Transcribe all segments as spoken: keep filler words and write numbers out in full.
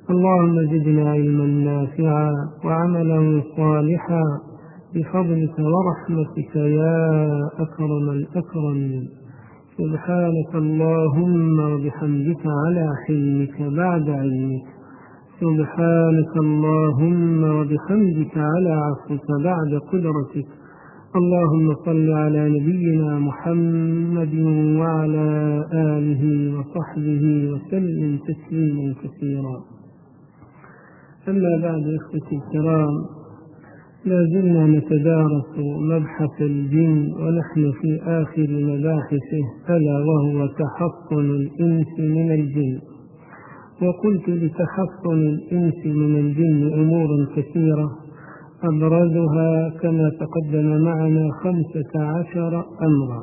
اللهم زدنا علما نافعا وعملا صالحا بفضلك ورحمتك يا أكرم الأكرمين. سبحانك اللهم وبحمدك على حلمك بعد علمك. سبحانك اللهم وبحمدك على عفوك بعد قدرتك. اللهم صل على نبينا محمد وعلى آله وصحبه وسلم تسليما كثيرا. أما بعد، إخوتي الكرام، لا زلنا نتدارس مبحث الجن ونحن في آخر مباحثه، ألا وهو تحصن الإنس من الجن. وقلت لتحصن الإنس من الجن أمور كثيرة، أبرزها كما تقدم معنا خمسة عشر أمرا.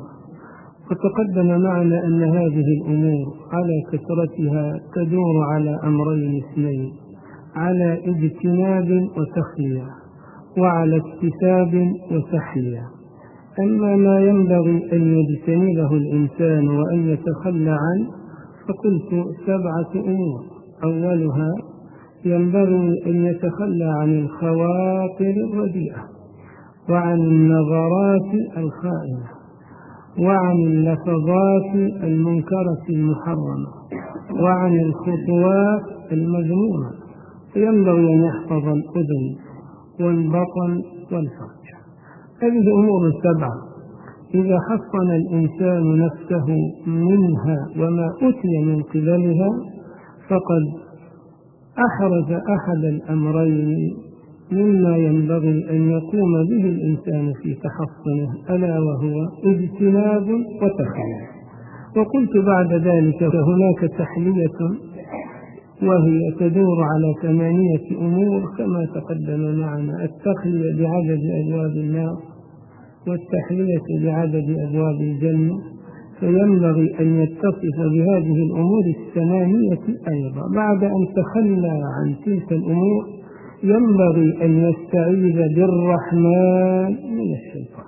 وتقدم معنا أن هذه الأمور على كثرتها تدور على أمرين اثنين: على اجتناب وتخلية، وعلى اكتساب وتحلية. أما ما ينبغي أن يجتنبه الإنسان وأن يتخلى عنه فقلت سبعة أمور. أولها ينبغي أن يتخلى عن الخواطر الرديئة، وعن النظرات الخائنة، وعن اللفظات المنكرة المحرمة، وعن الخطوات المذمومة. ينبغي أن يحفظ الأذن والبطن والفرج. هذه أمور سبعة إذا حصن الإنسان نفسه منها وما أتي من قبلها فقد أحرز أحد الأمرين مما ينبغي أن يقوم به الإنسان في تحصنه، ألا وهو اجتناب وتخلية. وقلت بعد ذلك هناك تحلية، وهي تدور على ثمانية أمور كما تقدم معنا: التخلية بعدد أبواب النار، والتحلية بعدد أبواب الجنة. فينبغي أن يتصف بهذه الأمور الثمانية أيضا. بعد أن تخلى عن تلك الأمور ينبغي أن يستعيذ بالرحمن من الشيطان.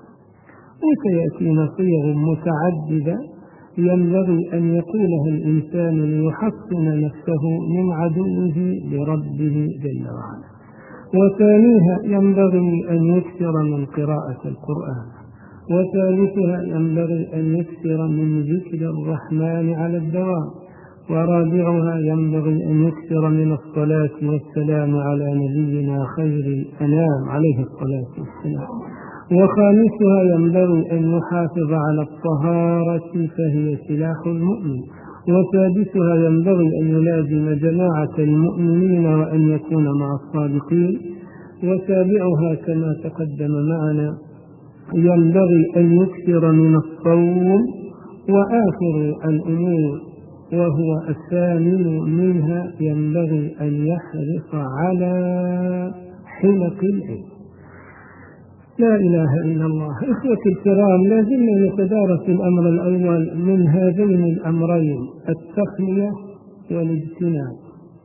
وسيأتينا صيغ متعددة ينبغي أن يقولها الإنسان ليحصن نفسه من عدوه بربه جل وعلا. وثانيها ينبغي أن يكثر من قراءة القرآن. وثالثها ينبغي أن يكثر من ذكر الرحمن على الدوام. ورابعها ينبغي أن يكثر من الصلاة والسلام على نبينا خير الأنام عليه الصلاة والسلام. وخامسها ينبغي أن يحافظ على الطهارة فهي سلاح المؤمن. وسادسها ينبغي أن يلازم جماعة المؤمنين وأن يكون مع الصادقين. وسابعها كما تقدم معنا ينبغي أن يكثر من الصوم. وآخر الأمور وهو الثامن منها ينبغي أن يحرص على حلق العلم. لا إله إلا الله. إخوتي الكرام، لازلنا نتدارس الأمر الأول من هذين الأمرين: التخلية والاجتناب.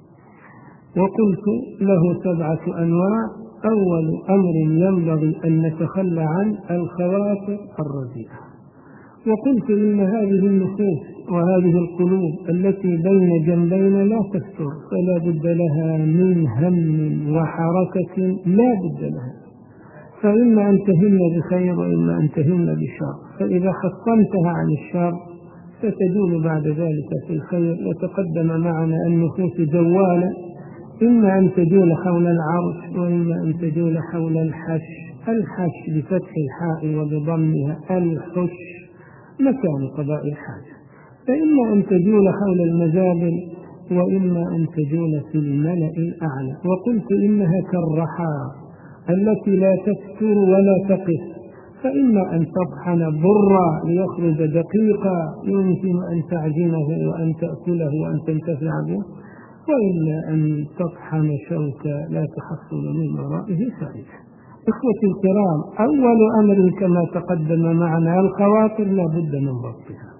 وقلت له سبعة أنواع. أول أمر ينبغي أن نتخلى عن الخواطر الرديئة. وقلت إن هذه النفوس وهذه القلوب التي بين جنبين لا تفتر، فلا بد لها من هم وحركة لا بد لها. فإما أن تهم بخير وإما أن تهم بشر. فإذا حصنتها عن الشر ستدول بعد ذلك في الخير. وتقدم معنا النفوس جوالة، إما أن تجول حول العرش وإما أن تجول حول الحش. الحش بفتح الحاء وبضمها، الحش مكان قضاء الحاجة. فإما أن تجول حول المزابل وإما أن تجول في الملأ الأعلى. وقلت إنها كالرحى التي لا تفتر ولا تقف. فإما أن تطحن برا ليخرج دقيقا يمكن أن تعجنه وأن تأكله وأن تنتفع به، وإلا أن تطحن شوكا لا تحصل من ورائه فائدة. إخوتي الكرام، أول أمر كما تقدم معنا الخواطر لا بد من ضبطها.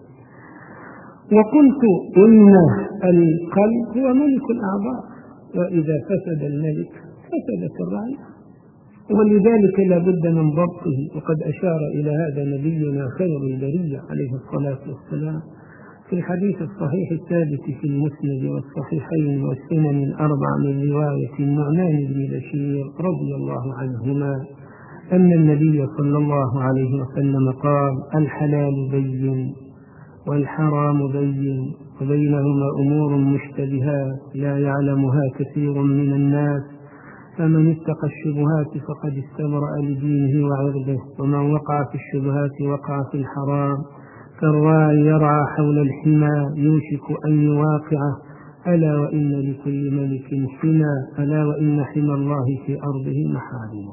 وقلت إن القلب هو ملك الأعضاء، وإذا فسد الملك فسدت الرعية، ولذلك لا بد من ضبطه. وقد أشار إلى هذا نبينا خير البرية عليه الصلاة والسلام في الحديث الصحيح الثابت في المسند والصحيحين والسنن الأربع من رواية النعمان بن بشير رضي الله عنهما أن النبي صلى الله عليه وسلم قال: الحلال بين والحرام بين وبينهما أمور مشتبهات لا يعلمها كثير من الناس، فمن اتقى الشبهات فقد استبرأ لدينه وعرضه، ومن وقع في الشبهات وقع في الحرام، كالراعي يرعى حول الحمى يوشك أن يواقعه، ألا وإن لكل ملك حمى، ألا وإن حمى الله في أرضه محارمه،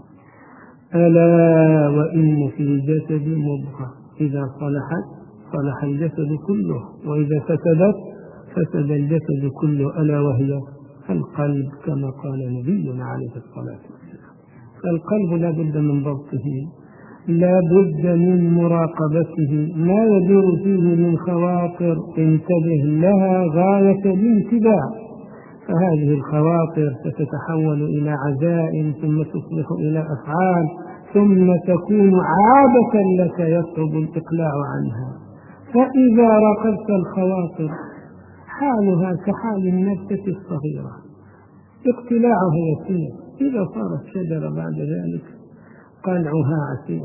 ألا وإن في الجسد مضغة إذا صلحت صلح الجسد كله، وإذا فسدت فسد الجسد كله، ألا وهي القلب، كما قال نبينا عليه الصلاة والسلام. فالقلب لا بد من ضبطه، لا بد من مراقبته، ما يدور فيه من خواطر انتبه لها غاية الانتباه، فهذه الخواطر ستتحول إلى عزائم ثم تصبح إلى أفعال ثم تكون عادة لك يصعب الإقلاع عنها. فإذا راقبت الخواطر حالها كحال النبتة الصغيرة، اقتلاعها يسير، إذا صارت شجرة بعد ذلك قلعها عسير.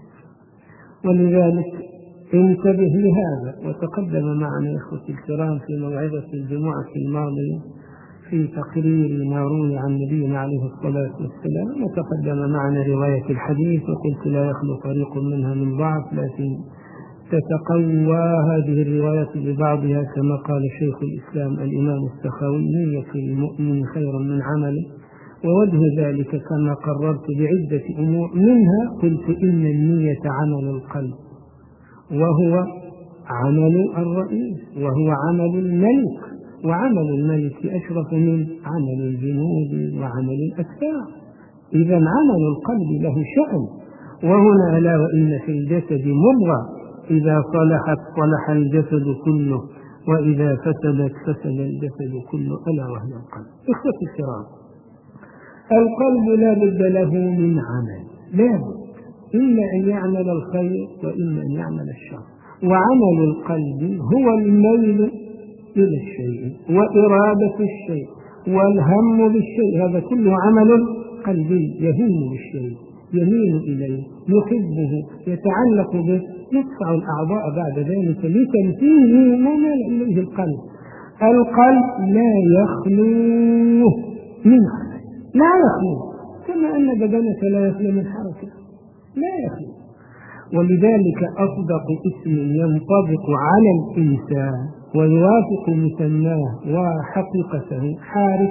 ولذلك انتبه لهذا. وتقدم معنا إخوتي الكرام في موعظة الجمعة الماضية في تقرير ما روي عن نبينا عليه الصلاة والسلام، وتقدم معنا رواية الحديث، وقلت لا يخلو طريق منها من ضعف، لكن تتقوى هذه الروايات ببعضها، كما قال شيخ الإسلام الإمام السخاوي: نية المؤمن خير من عمله. ووجه ذلك كما قررت بعدة أمور، منها قلت إن النية عمل القلب، وهو عمل الرئيس، وهو عمل الملك، وعمل الملك أشرف من عمل الجنود وعمل الأكفار. إذا عمل القلب له شأن. وهنا: ألا وإن في الجسد مضغة إذا صلحت صلح الجسد كله، وإذا فسدت فسد الجسد كله، ألا وهي القلب. إخوتي الكرام، القلب لا بد له من عمل، لا بد، إما أن يعمل الخير وإما أن يعمل الشر. وعمل القلب هو الميل إلى الشيء وإرادة الشيء والهم بالشيء، هذا كله عمل قلبي، يهم بالشيء، يميل إليه، يحبه، يتعلق به، يدفع الأعضاء بعد ذلك لتنفيذه ما مال إليه القلب. القلب لا يخلو من عمل، لا يخلو، كما أن بدنك لا يخلو من حركة، لا يخلو. ولذلك أصدق اسم ينطبق على الإنسان ويوافق مسماه وحقيقته حارس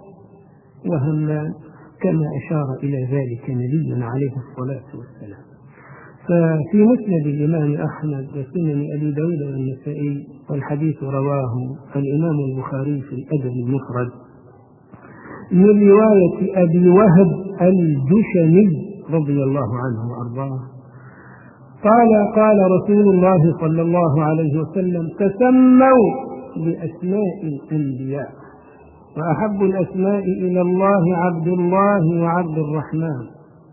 وهمان، كما أشار إلى ذلك نبينا عليه الصلاة والسلام. ففي مسند الإمام أحمد وسنن أبي داود والنسائي، والحديث رواه الإمام البخاري في الأدب المفرد من رواية أبي وهب الجشمي رضي الله عنه وأرضاه قال: قال رسول الله صلى الله عليه وسلم: تسموا بأسماء الأنبياء، وأحب الأسماء إلى الله عبد الله وعبد الرحمن،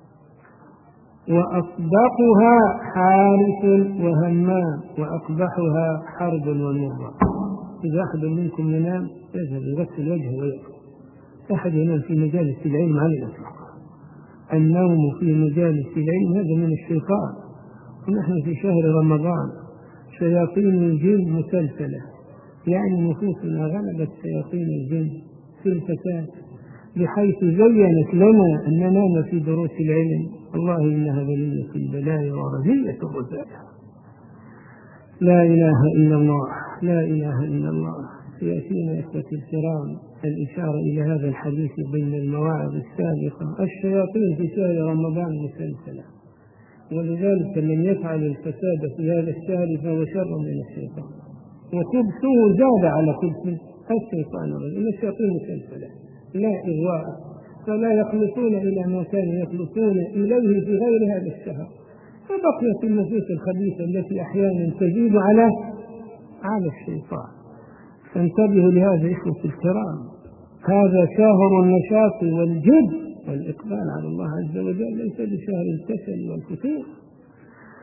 وأصدقها حارس وهمام، وأقبحها حرب ومرة. إذا أحد منكم ينام يذهب يغسل وجهه ويأكل. أحد ينام في مجالس العلم على الإطلاق. النوم في مجالس العلم هذا من الشيطان. ونحن في شهر رمضان، شياطين الجن مسلسلة، يعني نفوسنا غلبت شياطين الجن في الفساد، بحيث زينت لنا أن ننام في دروس العلم. الله إنها بلية البلايا ورزية الرزايا. لا إله إلا الله، لا إله إلا الله. سيأتينا إخوتي الكرام الإشارة إلى هذا الحديث بين المواعظ السابقة. الشياطين في شهر رمضان مسلسلة، ولذلك من يفعل الفساد في هذا الشهر فهو شر من الشيطان، وخبثه زاد على خبث الشيطان. إن الشياطين مسلسلة لا إغواء، فلا يخلصون إلى ما كانوا يخلصون إليه في غير هذا الشهر. فبقيت النفوس الخبيثة التي أحيانا تزيد على على الشيطان. فانتبهوا لهذا إخوة الكرام، هذا شهر النشاط والجد والإقبال على الله عز وجل، ليس بشهر الكسل والفتور.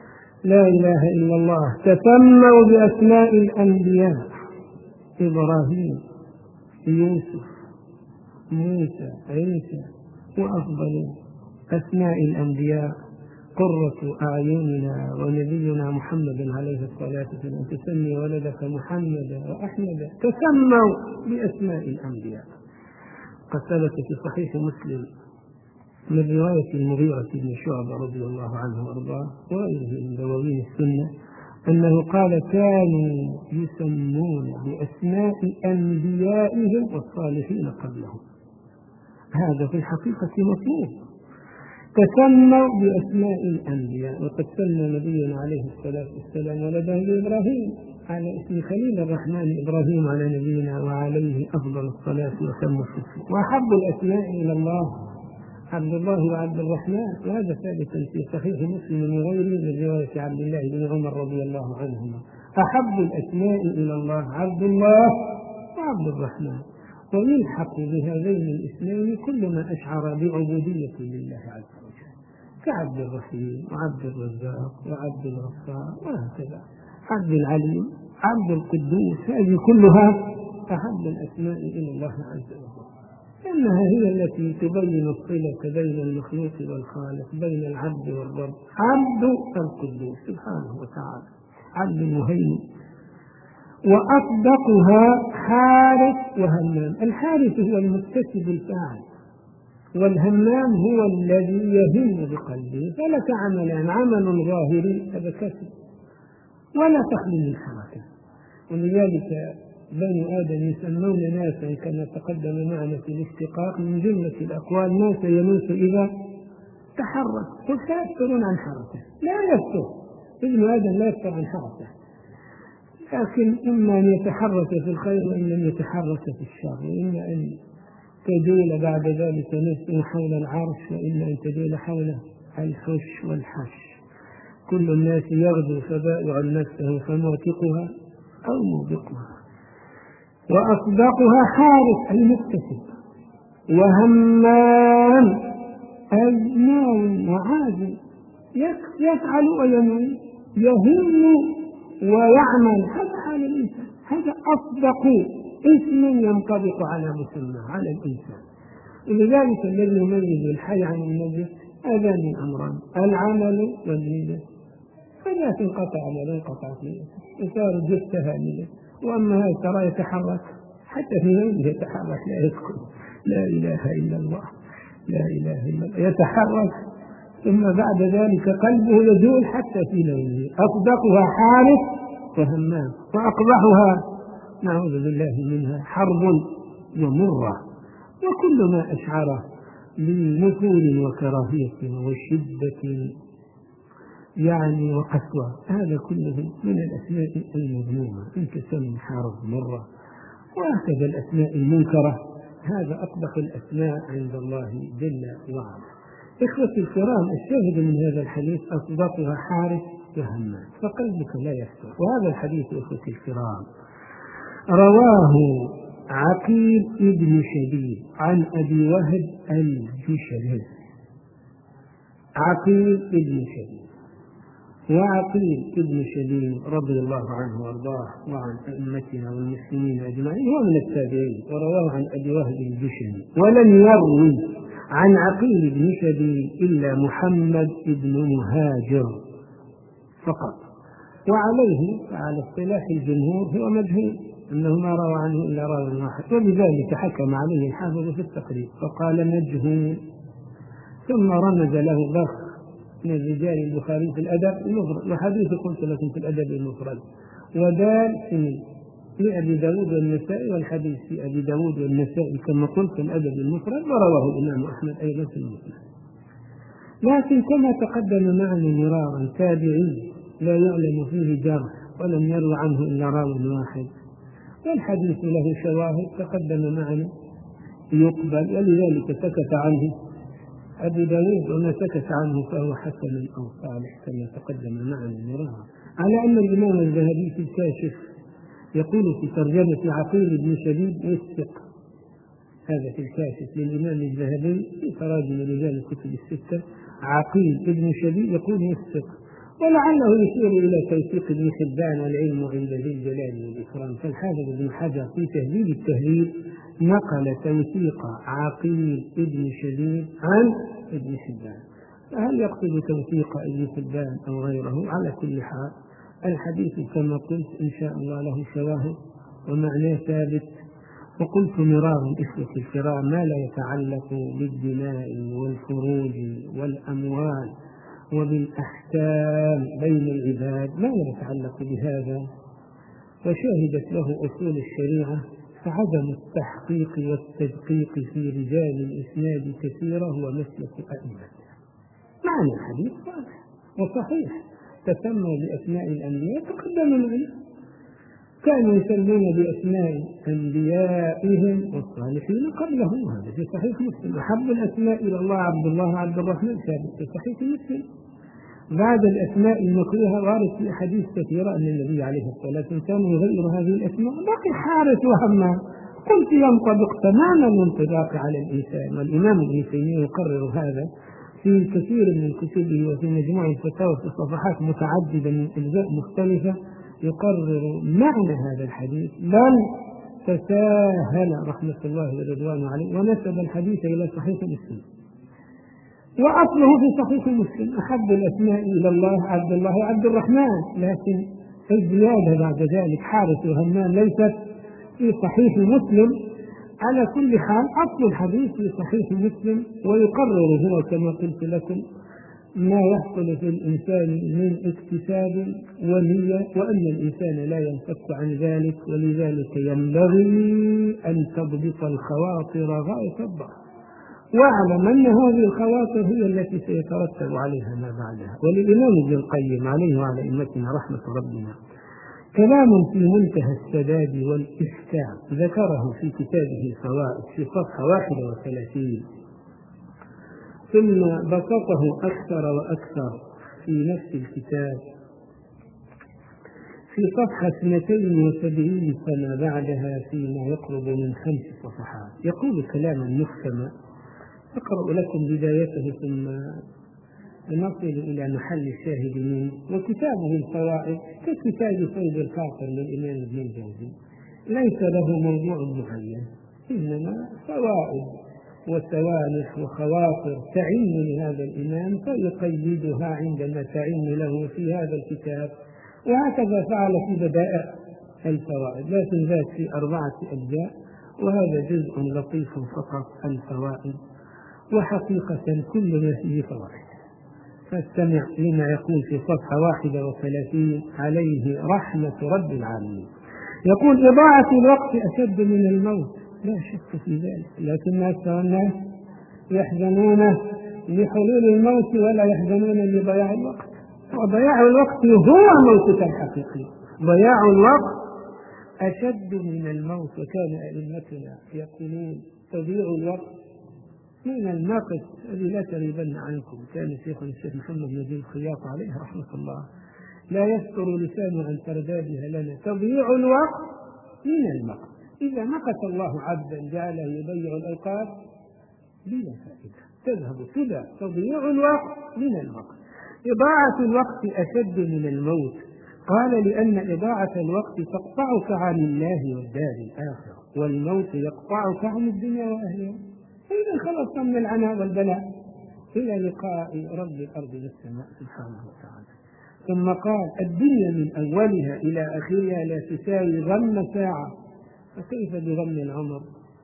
لا إله إلا الله. تسموا بأسماء الأنبياء: إبراهيم، يوسف، موسى، عيسى، وأفضل أسماء الأنبياء قرة أعيننا ونبينا محمد عليه الصلاة والسلام. تسمي ولدك محمدا وأحمدا. تسموا بأسماء الأنبياء. قد ثبت في صحيح مسلم من رواية المغيرة بن شعبة رضي الله عنه وأرضاه وغيره من دواوين السنة أنه قال: كانوا يسمون بأسماء أنبيائهم والصالحين قبلهم. هذا في الحقيقة مطلوب. تسموا بأسماء الأنبياء. وقد سمى نبينا عليه الصلاة والسلام ولده إبراهيم على اسم خليل الرحمن إبراهيم على نبينا وعليه أفضل الصلاة وسلم. وأحب الأسماء إلى الله عبد الله وعبد الرحمن، وهذا ثابت في صحيح مسلم وغيره من رواية عبد الله بن عمر رضي الله عنهما. أحب الأسماء إلى الله عبد الله وعبد الرحمن. ويلحق بهذين الاسمين كل ما أشعر بعبودية لله عز وجل، كعبد الرحيم وعبد الرزاق وعبد الغفار وهكذا، عبد العليم، عبد القدوس. هذه كلها أحب الأسماء إلى الله عز وجل، لأنها هي التي تبين الصلة بين المخلوق والخالق، بين العبد والرب. عبد القدوس سبحانه وتعالى، عبد المهيمن. وأصدقها حارث وهمام. الحارث هو المكتسب الفاعل، والهمام هو الذي يهم بقلبه. فلك عملان: عمل ظاهري هذا كسب ولا تخلو من حركة. ولذلك بني آدم يسمون ناسا كما تقدم معنا في الاشتقاق من جملة الأقوال: ناس ينوس إذا تحرك. فلا يفترون عن حركة، لا يفتر ابن آدم، لا يفتر عن حركة، لكن إما أن يتحرك في الخير وإن لم يتحرك في الشر، وإما أن تدول بعد ذلك نفسه حول العرش، وإما أن تدول حول الحش والحش. كل الناس يغدو فبائع نفسه فموثقها أو موبقها. وأصدقها حارس المكتسب. وهمام أي ناوي وعازم، يفعل وينوي، يهم ويعمل. هذا حال الإنسان، هذا أصدق اسم ينطبق على مسمى على الإنسان. ولذلك الذي يميز الحي عن الميت هذان الأمران: العمل والنية. فلا تنقطع عمله انقطعت نيته، يصير جثة هاملة. وأما هذا ترى يتحرك حتى في نومه، يتحرك لا يسكن. لا إله إلا الله، لا إله إلا الله. يتحرك ثم بعد ذلك قلبه يزول حتى في نومه. أصدقها حارث وهمام. وأقبحها نعوذ بالله منها حرب ومرة. وكل ما أشعره بنفور وكراهية وشدة يعني وقسوة، هذا كله من الأسماء المذمومة. إن تسمى حرب مرة، وهكذا الأسماء المنكرة. هذا أقبح الأسماء عند الله جل وعلا. إخوتي الكرام، الشاهد من هذا الحديث: أصدقها حارث وهمام، فقلبك لا يفتر. وهذا الحديث إخوتي الكرام رواه عقيل ابن شديد عن أبي وهب الجشري. عقيل ابن شديد، وعقيل ابن شديد رضي الله عنه وارضاه وعن أئمتنا والمسلمين أجمعين هو من التابعين، ورواه عن أبي وهب الجشري. ولم يروي عن عقيل بن شديد إلا محمد بن مهاجر فقط. وعليه على اصطلاح الجمهور هو مجهول، أنه ما روى عنه إلا راوي واحد، وبذلك حكم عليه الحافظ في التقريب فقال مجهول. ثم رمز له بخ من رجال البخاري في الأدب المفرد، وحديث قلت لكم في الأدب المفرد، ودال في لأبي داود والنسائي، والحديث في أبي داود والنسائي كما قلت في الأدب المفرد، ورواه الإمام أحمد أيضا في المسند. لكن كما تقدم معنا مرارا تابعي لا يعلم فيه جرح ولم يروى عنه إلا راو واحد، والحديث له شواهد تقدم معنا يقبل، ولذلك سكت عنه أبي داود، وما سكت عنه فهو حسن أو صالح كما تقدم معنا مرارا. على أن الإمام الذهبي في الكاشف يقول في ترجمة عقيل بن شديد وثق، هذا في الكاشف للإمام الذهبي في تراجم رجال الكتب الستة، عقيل بن شديد يقول وثق، ولعله يشير إلى توثيق ابن حبان والعلم عند ذي الجلال والإكرام. فالحافظ ابن حجر في تهذيب التهذيب نقل توثيق عقيل ابن شديد عن ابن حبان. فهل يقصد توثيق ابن حبان أو غيره؟ على كل حال الحديث كما قلت إن شاء الله له شواهد ومعناه ثابت. وقلت مرارا إخوتي الكرام ما لا يتعلق بالدماء والفروج والأموال وبالأحكام بين العباد ما لا يتعلق بهذا وشاهدت له أصول الشريعة فعدم التحقيق والتدقيق في رجال الإسناد كثيرة هو مسلك أئمة. معنى الحديث واضح وصحيح، تسمى بأسماء الأنبياء تقدم معنا، كانوا يسمون بأسماء أنبيائهم والصالحين قبلهم، هذا في صحيح مسلم. أحب الأسماء إلى الله عبد الله عبد الرحمن، ثابت في صحيح مسلم. بعد الأسماء المكروهة وارد في أحاديث كثيرة أن النبي عليه الصلاة والسلام يغير هذه الأسماء. بقي حارث وهمام، قلت ينطبق تماما الانطباق على الإنسان، والإمام ابن تيمية يقرر هذا في كثير من كتبه وفي مجموع الفتاوى في صفحات متعددة من أجزاء مختلفة يقرر معنى هذا الحديث. بل تساهل رحمة الله ورضوانه عليه ونسب الحديث إلى صحيح مسلم، وأصله في صحيح مسلم. أحب الأسماء إلى الله عبد الله عبد الرحمن، لكن الزيادة بعد ذلك حارث وهمام ليست في صحيح مسلم. على كل حال أصل الحديث في صحيح مسلم، ويقرر هو كما قلت لكم ما يحصل في الإنسان من اكتساب ونية، وأن الإنسان لا ينفك عن ذلك، ولذلك ينبغي أن تضبط الخواطر غاية الضبط، واعلم أن هذه الخواطر هي التي سيترتب عليها ما بعدها. وللإمام ابن القيم عليه وعلى أئمتنا رحمة ربنا كلام في منتهى السداد والإحكام ذكره في كتابه الفوائد في صفحة واحدة وثلاثين، ثم بسطه أكثر وأكثر في نفس الكتاب في صفحة اثنتين وسبعين فما بعدها فيما يقرب من خمس صفحات. يقول كلاما محكما أقرأ لكم بدايته ثم نصل إلى محل الشاهد منه. وكتابه الفوائد ككتاب صيد الخاطر للإمام ابن الجوزي، ليس له موضوع معين، إنما فوائد وسوانح وخواطر تعين لهذا الإمام فيقيدها عندما تعين له في هذا الكتاب. وهكذا فعل في بدائع الفوائد، لكن ذات في أربعة أجزاء، وهذا جزء لطيف فقط الفوائد، وحقيقة كل ما فيه فوائد. فاستمع لما يقول في صفحة واحدة وثلاثين عليه رحمة رب العالمين. يقول إضاعة الوقت أشد من الموت، لا شك في ذلك، لكن أكثر الناس يحزنون لحلول الموت ولا يحزنون لضياع الوقت، وضياع الوقت هو موتك الحقيقي. ضياع الوقت أشد من الموت. وكان أئمتنا يقولون تضيع الوقت من المقت الذي لا تريبن عنكم. كان شيخنا الشيخ محمد نجيب الخياط عليه رحمة الله لا يستر لسانه عن تردادها لنا. تضيع الوقت من المقت، إذا مقت الله عبدا جعله يضيع الأوقات بلا فائدة تذهب كذا. تضيع الوقت من المقت. إضاعة الوقت أشد من الموت، قال لأن إضاعة الوقت تقطعك عن الله والدار الآخرة، والموت يقطعك عن الدنيا وأهلها. فإذا خلصت من العناء والبلاء إلى لقاء رب الأرض والسماء سبحانه وتعالى. ثم قال الدنيا من أولها إلى آخرها لا تساوي غم ساعة، فكيف بغم العمر؟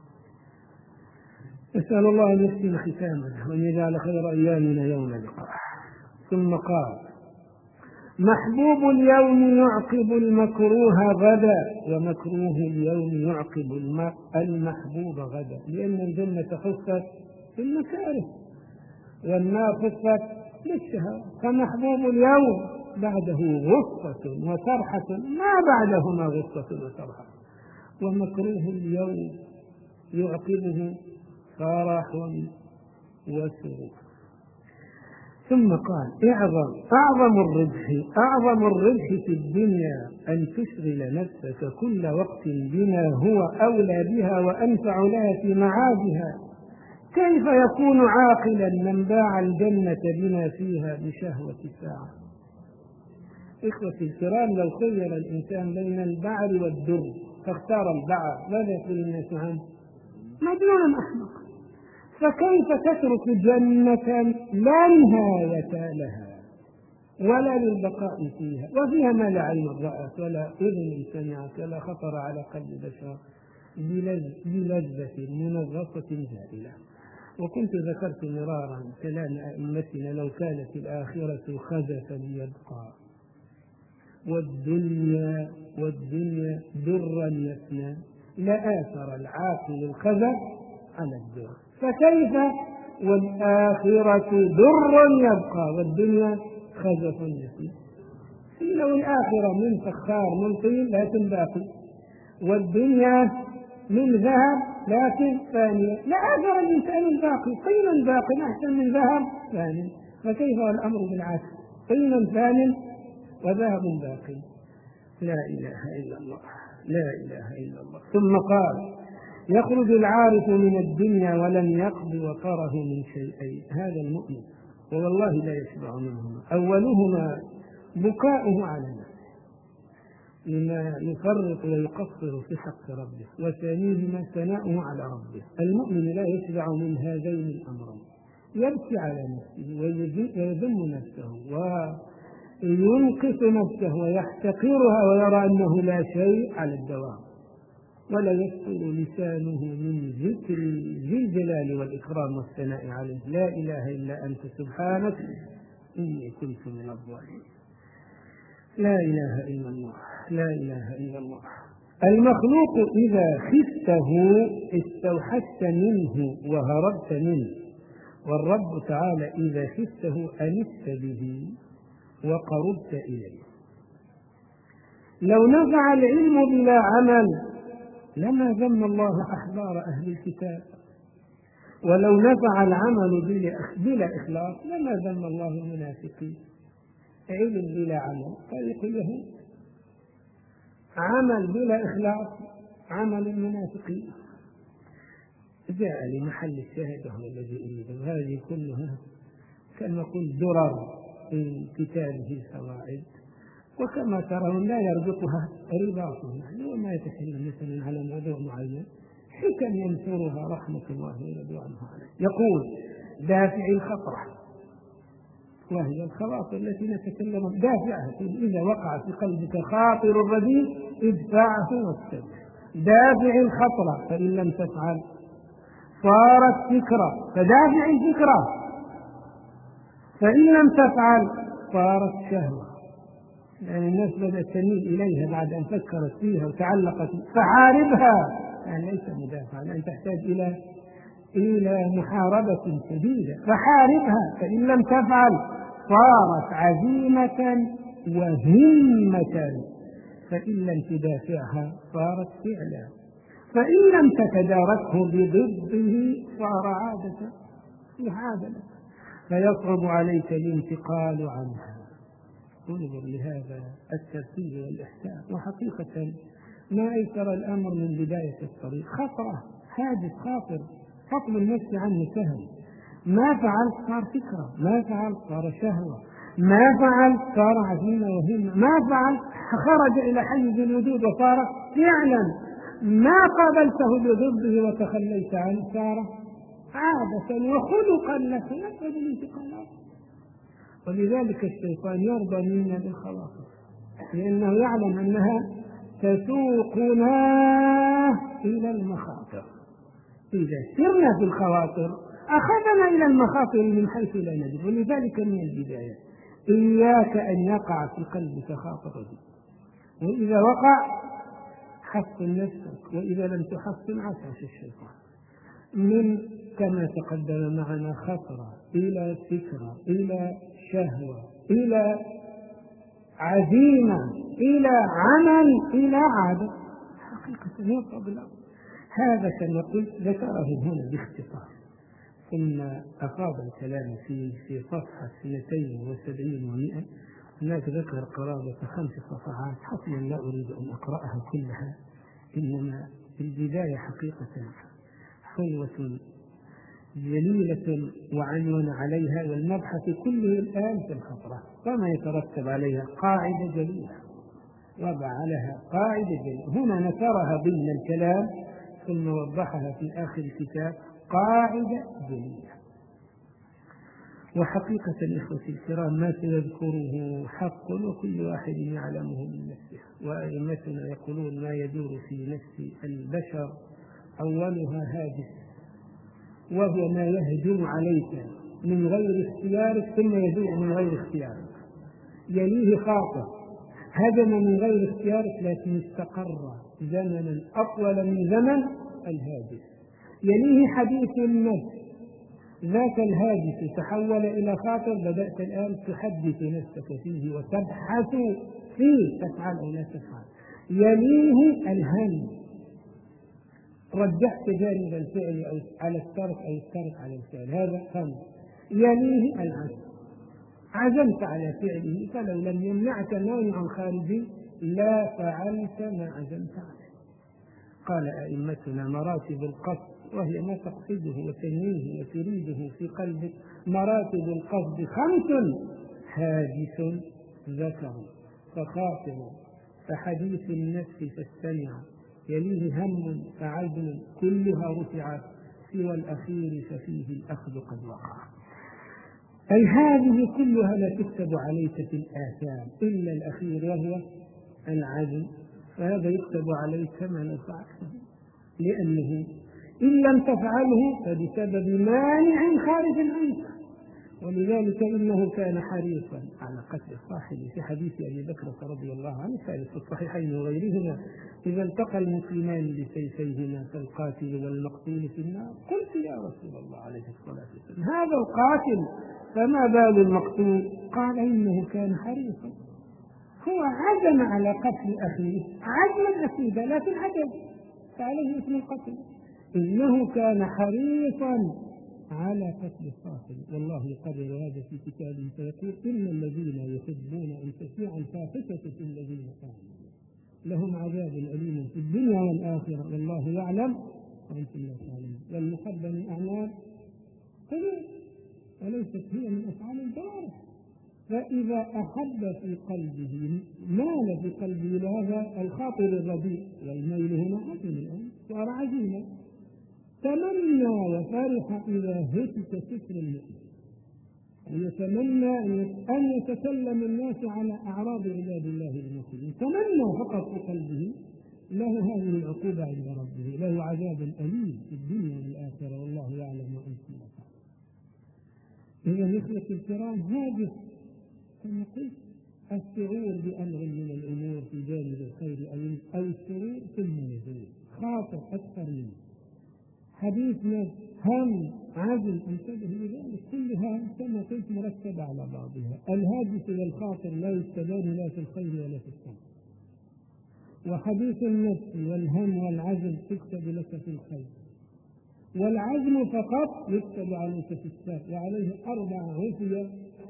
نسأل الله أن يحسن ختامنا وأن يجعل خير أيامنا يوم لقائه. ثم قال محبوب اليوم يعقب المكروه غدا، ومكروه اليوم يعقب المحبوب غدا، لأن الجنة خصت بالمكاره والنار خصت بالشهوة. فمحبوب اليوم بعده غصة وفرحة ما بعدهما غصة وفرحة، ومكروه اليوم يعقبه فرح وسرور. ثم قال اعظم اعظم الربح اعظم الربح في الدنيا ان تشغل نفسك كل وقت بما هو اولى بها وانفع لها في معادها. كيف يكون عاقلا من باع الجنة بما فيها بشهوة ساعة؟ إخوتي الكرام، لو خير الإنسان بين البعر والدر فاختار البعر ماذا يقول الناس عنه؟ مجنون أحمق. فكيف تترك جنة لا نهاية لها ولا للبقاء فيها، وفيها ما لا عين رأت ولا أذن سمعت ولا خطر على قلب بشر، بلذة منغصة زائلة. وكنت ذكرت مرارا كلام أئمتنا: لو كانت الآخرة خزفا يبقى والدنيا والدنيا درا يفنى لآثر العاقل الخزف على الدر. فكيف والآخرة در يبقى والدنيا خزف يفنى؟ لو الآخرة من فخار من طين لكن باقي، والدنيا من ذهب لكن ثانية، لآثر الإنسان الباقي، طين باقي أحسن من ذهب ثاني. فكيف الأمر بالعكس؟ طين ثاني وذهب باقي. لا إله إلا الله، لا إله إلا الله. ثم قال: يخرج العارف من الدنيا ولم يقض وطره من شيئين. هذا المؤمن والله لا يشبع منهما. أولهما بكاؤه على نفسه لما يفرط ويقصر في حق ربه، وثانيهما ثناؤه على ربه. المؤمن لا يشبع من هذين الأمرين، يبكي على نفسه ويذم نفسه وينقص نفسه ويحتقرها ويرى أنه لا شيء على الدوام، ولا يكثر لسانه من ذكر ذي الجلال والإكرام والثناء عليه: لا إله إلا أنت سبحانك إني كنت من الظالمين. لا إله إلا الله، لا إله إلا الله. المخلوق إذا خفته استوحشت منه وهربت منه، والرب تعالى إذا خفته أنست به وقربت إليه. لو نفع العلم بلا عمل لما ذم الله أحبار أهل الكتاب، ولو نفع العمل بلا إخلاص لما ذم الله المنافقين. علم بلا عمل طريق اليهود، عمل بلا إخلاص عمل المنافقين. جاء لمحل الشاهد وهو الذي أريد. هذه كلها كما نقول درر في كتابه فوائد، وكما ترون لا يربطها رباطه، يعني وما يتكلم مثلا على موضوع معين حكم ينثرها رحمة الله ورضوانه عليه. يقول: دافع الخطرة، وهي الخواطر التي نتكلم دافعها. إذا وقع في قلبك خاطر رديء ادفعه واستدفع. دافع الخطرة، فإن لم تفعل صارت فكرة، فدافع الفكرة، فإن لم تفعل صارت شهوة. يعني الناس بدأت تميل إليها بعد أن فكرت فيها وتعلقت، فحاربها. يعني ليس مدافعا، أن تحتاج إلى إلى محاربة شديدة. فحاربها، فإن لم تفعل صارت عزيمة وهمة، فإن لم تدافعها صارت فعلا، فإن لم تتداركه بضده صار عادة عادة، فيصعب عليك الانتقال عنها. انظر لهذا الترتيب والإحسان. وحقيقة ما أيسر الأمر من بداية الطريق. خطرة، حادث خاطر، فصل النفس عنه سهل. ما فعلت صار فكرة، ما فعلت صار شهوة، ما فعلت صار عزيمة وهمة، ما فعلت خرج إلى حيز الوجود وصار فعلا، ما قابلته بضده وتخليت عنه صار عادة وخلقا لك يسعد الانتقالات. ولذلك الشيطان يرضى منا بالخواطر، لأنه يعلم أنها تسوقنا إلى المخاطر. إذا سرنا في الخواطر أخذنا إلى المخاطر من حيث لا ندري. ولذلك من البداية إياك أن يقع في قلبك خاطر دي، وإذا وقع حصن نفسك، وإذا لم تحصن عساس الشيطان. من كما تقدم معنا خطرة إلى فكرة إلى شهوة إلى عزيمة إلى عمل إلى عادة. حقيقة يصعب الأمر. هذا كما قلت ذكره هنا باختصار، ثم أفاض الكلام فيه في صفحة اثنتين وسبعين ومئة. هناك ذكر قرابة خمس صفحات، حسنا لا أريد أن أقرأها كلها، إنما في البداية حقيقة حلوة جليلة وعنون عليها، والمبحث كله الآن في الخطرة وما يترتب عليها. قاعدة جليلة وضع لها قاعدة جليلة، هنا نثرها ضمن الكلام ثم وضحها في آخر الكتاب، قاعدة جليلة. وحقيقة الإخوة الكرام ما سيذكره حق وكل واحد يعلمه من نفسه، وأئمتنا يقولون ما يدور في نفس البشر أولها هاجس، وهو ما يهجم عليك من غير اختيارك ثم يزول من غير اختيارك، يليه خاطر هجم من غير اختيارك لكن استقر زمنا أطول من زمن الهاجس، يليه حديث النفس، ذاك الهاجس تحول إلى خاطر، بدأت الآن تحدث نفسك فيه وتبحث فيه تفعل أو لا تفعل، يليه الهم، رجحت جانب الفعل أو على الترك أو الترك على الفعل، هذا هم، يليه العزم، عزمت على فعله فلو لم يمنعك مانع خارجي لا فعلت ما عزمت عليه. قال أئمتنا مراتب القصد، وهي ما تقصده وتنويه وتريده في قلبك، مراتب القصد خمس: هاجس ذكر فخاطر فحديث النفس فاستمع، يليه هم فعزم، كلها رفعت سوى الأخير ففيه الأخذ قد وقع. أي هذه كلها لا تكتب عليك في الآثام إلا الأخير وهو العزم، فهذا يكتب عليك كما لو فعلته، لأنه إن لم تفعله فبسبب مانع خارج عنك. ولذلك إنه كان حريصا على قتل صاحبه في حديث أبي بكر رضي الله عنه ثالث في الصحيحين وغيرهما: إذا التقى المسلمان بسيفيهما فالقاتل والمقتول في النار. قلت يا رسول الله عليه الصلاة والسلام هذا القاتل فما بال المقتول؟ قال إنه كان حريصا، هو عزم على قتل أخيه عزما أكيدا لكن عجز فعليه اسم القتل، إنه كان حريصا على قتل صاحبه. والله يقرر هذا في كتابه فيقول: إن الذين يحبون أن تشيع الفاحشة في الذين آمنوا لهم عذاب أليم في الدنيا والآخرة والله يعلم وأنتم لا تعلمون. والمحبة من أعمال قلوب وليست هي من أفعال الجوارح، فإذا أحب في قلبه مال في قلبه لهذا الخاطر الرديء، والميل هنا عزم الآن صار عزيما، تمنى وفرح إذا هتك ستر المؤمن، ويتمنى أن يتكلم الناس على أعراض عباد الله المسلمين، تمنى فقط في قلبه له هذه العقوبة عند ربه، له عذاب أليم في الدنيا والآخرة والله يعلم وأنتم لا تعلمون. إذا إخوة الكرام هذه كما قلت الشعور بأمر من الأمور في جانب الخير أو الشرور ثم نزول خاطر أكثر منه، حديثنا هم عزم انتبه لذلك، كلها كما قلت مرتبة على بعضها. الهاجس والخاطر لا يستبان لا في الخير ولا في الشر، وحديث النفس والهم والعزم تكتب لك في الخير، والعزم فقط يكتب عليك في الشر. وعليه أربع عفية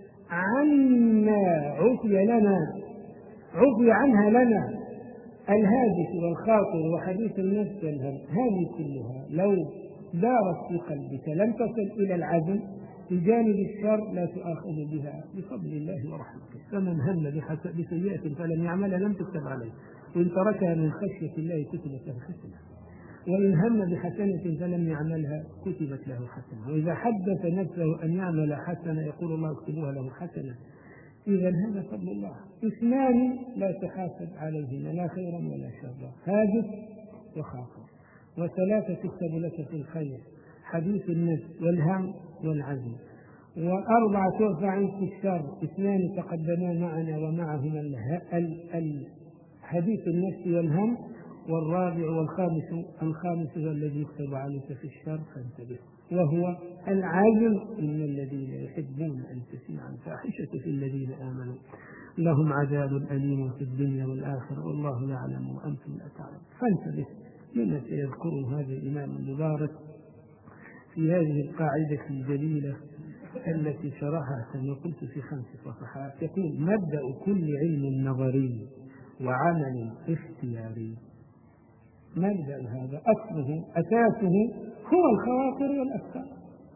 عنا عفي لنا عفي عنها لنا: الهاجس والخاطر وحديث النفس والهم. هذه كلها لو دارت في قلبك لم تصل إلى العزم في جانب الشر لا تؤاخذ بها بفضل الله ورحمته. فمن هم بسيئة فلم يعملها لم تكتب عليه، وإن تركها من خشية الله كتبت له حسنة، وإن هم بحسنة فلم يعملها كتبت له حسنة، وإذا حدث نفسه أن يعمل حسنة يقول الله اكتبوها له حسنة. إذا هذا فضل الله. اثنان لا تحاسب عليهما لا خيرا ولا شرا: هاجس وخاطر. وثلاثة تكتب لك في الخير: حديث النفس والهم والعزم. وأربعة ترفع عنك الشر: اثنان تقدما معنا ومعهما الحديث النفس والهم، والرابع والخامس الخامس هو الذي يكتب عليك في الشر فانتبه، وهو العزم: إن الذين يحبون أن تشيع الفاحشة في الذين آمنوا لهم عذاب أليم في الدنيا والآخرة والله يعلم وأنتم لا تعلمون. فانتبه لما سيذكره هذا الإمام المبارك في هذه القاعدة الجليلة التي شرحها كما قلت في خمس صفحات. يقول: مبدأ كل علم نظري وعمل اختياري. مبدأ هذا أصله أساسه هو الخواطر والأفكار.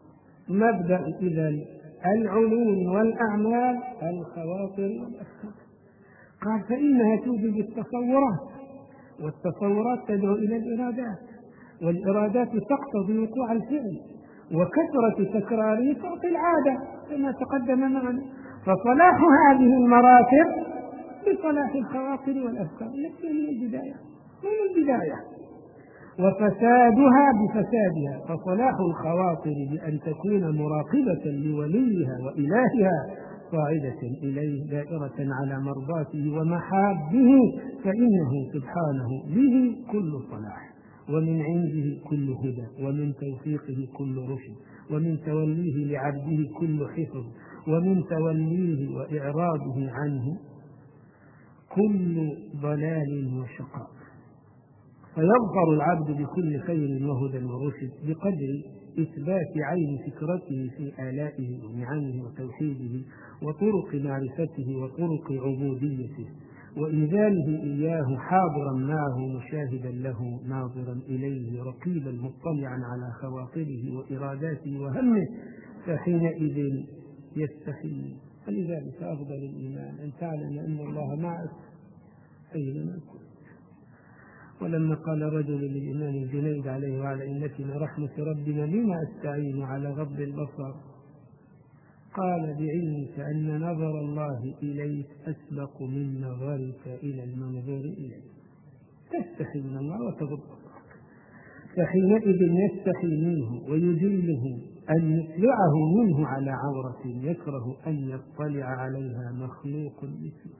مبدأ إذن العلوم والأعمال الخواطر والأفكار. قال فإنها توجد التصورات، والتصورات تدعو إلى الإرادات، والإرادات تقتضي وقوع الفعل، وكثرة تكراره تعطي العادة كما تقدم معنا. فصلاح هذه المراتب بصلاح الخواطر والأفكار التي من البداية من البداية وفسادها بفسادها. فصلاح الخواطر بأن تكون مراقبة لوليها وإلهها صاعدة إليه دائرة على مرضاته ومحابه، فإنه سبحانه به كل صلاح، ومن عنده كل هدى، ومن توفيقه كل رشد، ومن توليه لعبده كل حفظ، ومن توليه وإعراضه عنه كل ضلال وشقاء. فيظفر العبد بكل خير وهدى ورشد بقدر إثبات عين فكرته في آلائه ونعمه وتوحيده وطرق معرفته وطرق عبوديته، وإنزاله إياه حاضرا معه مشاهدا له ناظرا إليه رقيبا مطلعا على خواطره وإراداته وهمه، فحينئذ يستحي. فلذلك أفضل الإيمان أن تعلم أن الله معك أينما كنت. ولما قال رجل للإمام الجنيد عليه وعلى أئمتنا رحمة ربنا لما أستعين على غض البصر؟ قال بعلمك أن نظر الله إليك أسبق من نظرك إلى المنظور إليه. تستحي من الله وتغض بصرك، فحينئذ يستحي منه ويجله أن يطلعه منه على عورة يكره أن يطلع عليها مخلوق مثله،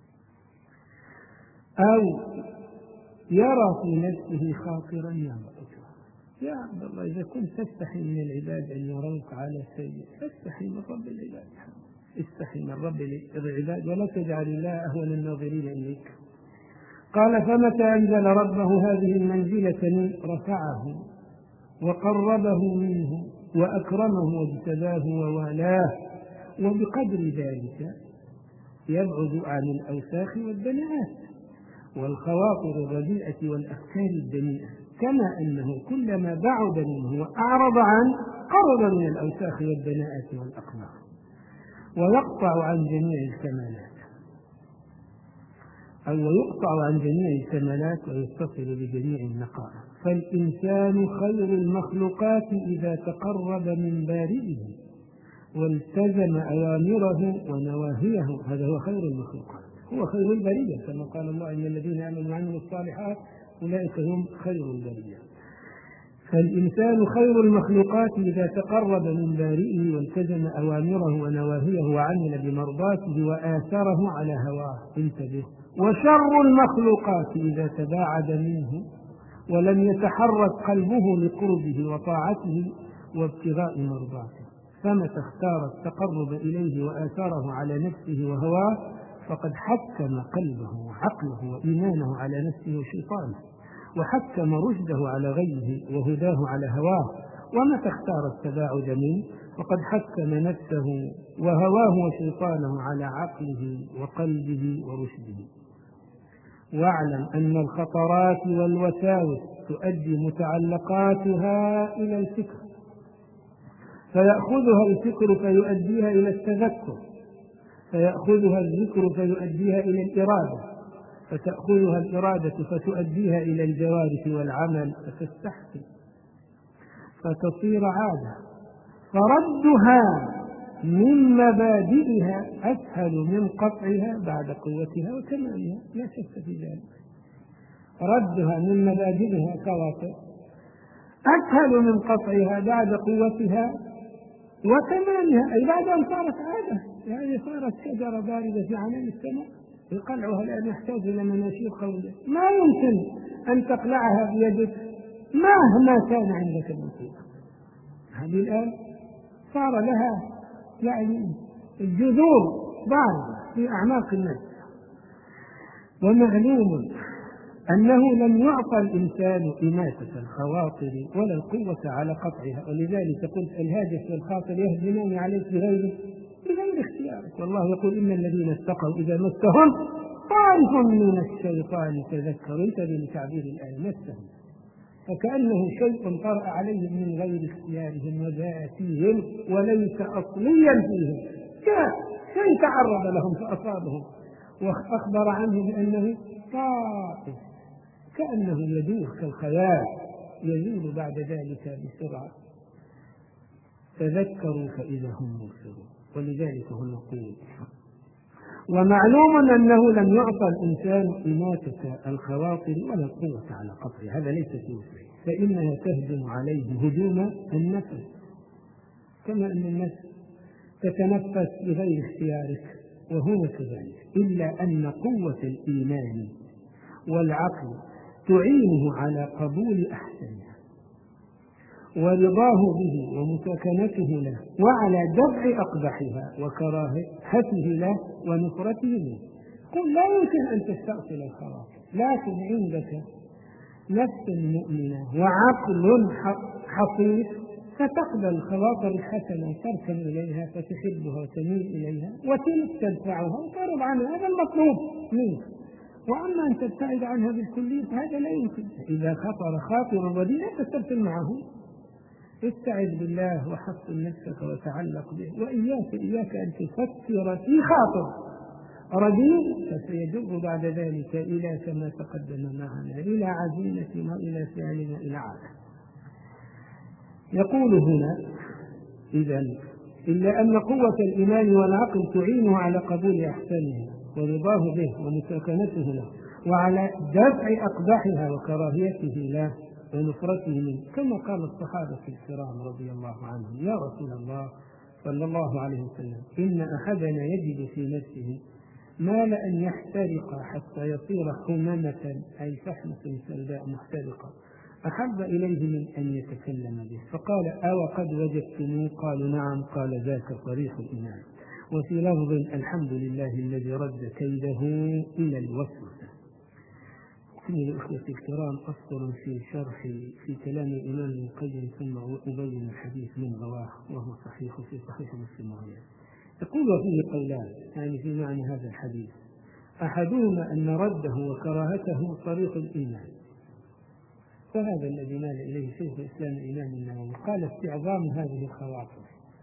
أو يرى في نفسه خاطرا ينبغته. يا عبد الله إذا كنت تستحي من العباد أن يروك على سيء فاستحي من رب العباد، استحي من رب العباد ولا تجعل الله أهون الناظرين إليك. قال فمتى أنزل ربه هذه المنزلة رفعه وقربه منه وأكرمه واجتباه ووالاه، وبقدر ذلك يبعد عن الأوساخ والدناءات والخواطر الرديئة والأفكار الدنيئة، كما أنه كلما بعد منه وأعرض عنه قرب من الأوساخ والدناءات والأقمار، ويقطع عن جميع الكمالات أو يقطع عن جميع الكمالات ويتصل بجميع النقائص. فالإنسان خير المخلوقات إذا تقرب من بارئه والتزم أوامره ونواهيه، هذا هو خير المخلوقات، هو خير البرية كما قال الله إن الذين آمنوا وعملوا الصالحات أولئك هم خير البرية. فالإنسان خير المخلوقات إذا تقرب من بارئه والتزم أوامره ونواهيه وعمل بمرضاته وآثره على هواه. انتبه. وشر المخلوقات إذا تباعد منه ولم يتحرك قلبه لقربه وطاعته وابتغاء مرضاته، فمتى اختار التقرب إليه وآثاره على نفسه وهواه فقد حكم قلبه وعقله وإيمانه على نفسه وشيطانه، وحكم رشده على غيه وهداه على هواه. ومتى اختار التباعد منه فقد حكم نفسه وهواه وشيطانه على عقله وقلبه ورشده. واعلم أن الخطرات والوساوس تؤدي متعلقاتها إلى الفكر، فيأخذها الفكر فيؤديها إلى التذكر، فيأخذها الذكر فيؤديها إلى الإرادة، فتأخذها الإرادة فتؤديها إلى الجوارح والعمل فتستحسن فتصير عادة. فردها من مبادئها أسهل من قطعها بعد قوتها وكمالها، لا شك في ذلك. ردها من مبادئها كواقع أسهل من قطعها بعد قوتها وكمالها، أي بعد أن صارت عادة، يعني صارت شجرة باردة في عنان السماء قلعها الآن يحتاج إلى مناشير قوية، ما يمكن أن تقلعها بيدك مهما كان عندك الموسيقى. هذه الآن صار لها يعني الجذور باردة في أعماق النفس. ومعلوم أنه لم يعطى الإنسان إماتة الخواطر ولا القوة على قطعها، ولذلك قلت الهاجس والخاطر يهجمان عليك بغير بغير اختيارك. والله يقول إن الذين اتقوا إذا مسهم طائف من الشيطان تذكروا، انتبه لتعبير الآية مسهم، فكأنه شيء طرأ عليهم من غير اختيارهم وذاتهم وليس أصليا فيهم، شيء تعرض لهم فأصابهم، وأخبر عنه بأنه طائف كأنه يدور كالخيال يزول بعد ذلك بسرعة. تذكروا فإذا هم مبصرون، ولذلك هو نقول. ومعلوم أنه لم يعطى الإنسان إماتة الخواطر ولا القوة على قطعها، هذا ليس في وسعه، فإنها تهجم عليه هجوم النفس، كما أن النفس تتنفس بغير اختيارك وهو كذلك، إلا أن قوة الإيمان والعقل تعينه على قبول أحسنها ورضاه به ومساكنته له، وعلى دفع أقبحها وكراهته له ونفرته منه. قل لا يمكن أن تستأصل الخواطر، لكن عندك نفس مؤمنة وعقل حصيف فتقبل الخواطر الحسنة تركن إليها فتحبها وتميل إليها وتلك تدفعها وتعرض عنها، هذا المطلوب منك. وأما أن تبتعد عنها بالكلية فهذا لا يمكن. إذا خطر خاطر رديء لا تستبطل معه، استعذ بالله وحصن نفسك وتعلق به، وإياك إياك أن تفكر في خاطر رديء فسيجر بعد ذلك إلى كما تقدم معنا إلى عزيمة وإلى فعل وإلى عادة. يقول هنا إذن إلا أن قوة الإيمان والعقل تعينه على قبول أحسنها ورضاه به ومساكنته له، وعلى دفع أقبحها وكراهيته له ونفرته منه، كما قال الصحابة الكرام رضي الله عنهم: يا رسول الله صلى الله عليه وسلم، إن أحدنا يجد في نفسه ما لأن يحترق حتى يصير حمامة أي فحمة سوداء محترقة أحب إليه من أن يتكلم به. فقال: أو قد وجدتموه؟ قالوا: نعم. قال: ذاك صريح الإيمان. وفي لفظ: الحمد لله الذي رد كيده إلى الوسوسة. أكمل إخوتي الكرام أصل في شرح في كلام الإمام ابن القيم ثم أبين الحديث من رواه وهو صحيح في صحيح مسلم وغيره. يقول: وفيه قولان يعني في معنى هذا الحديث، أحدهما أن رده وكراهته طريق الإيمان، فهذا الذي مال إليه شيخ الإسلام الإمام النووي، قال: استعظام هذه الخواطر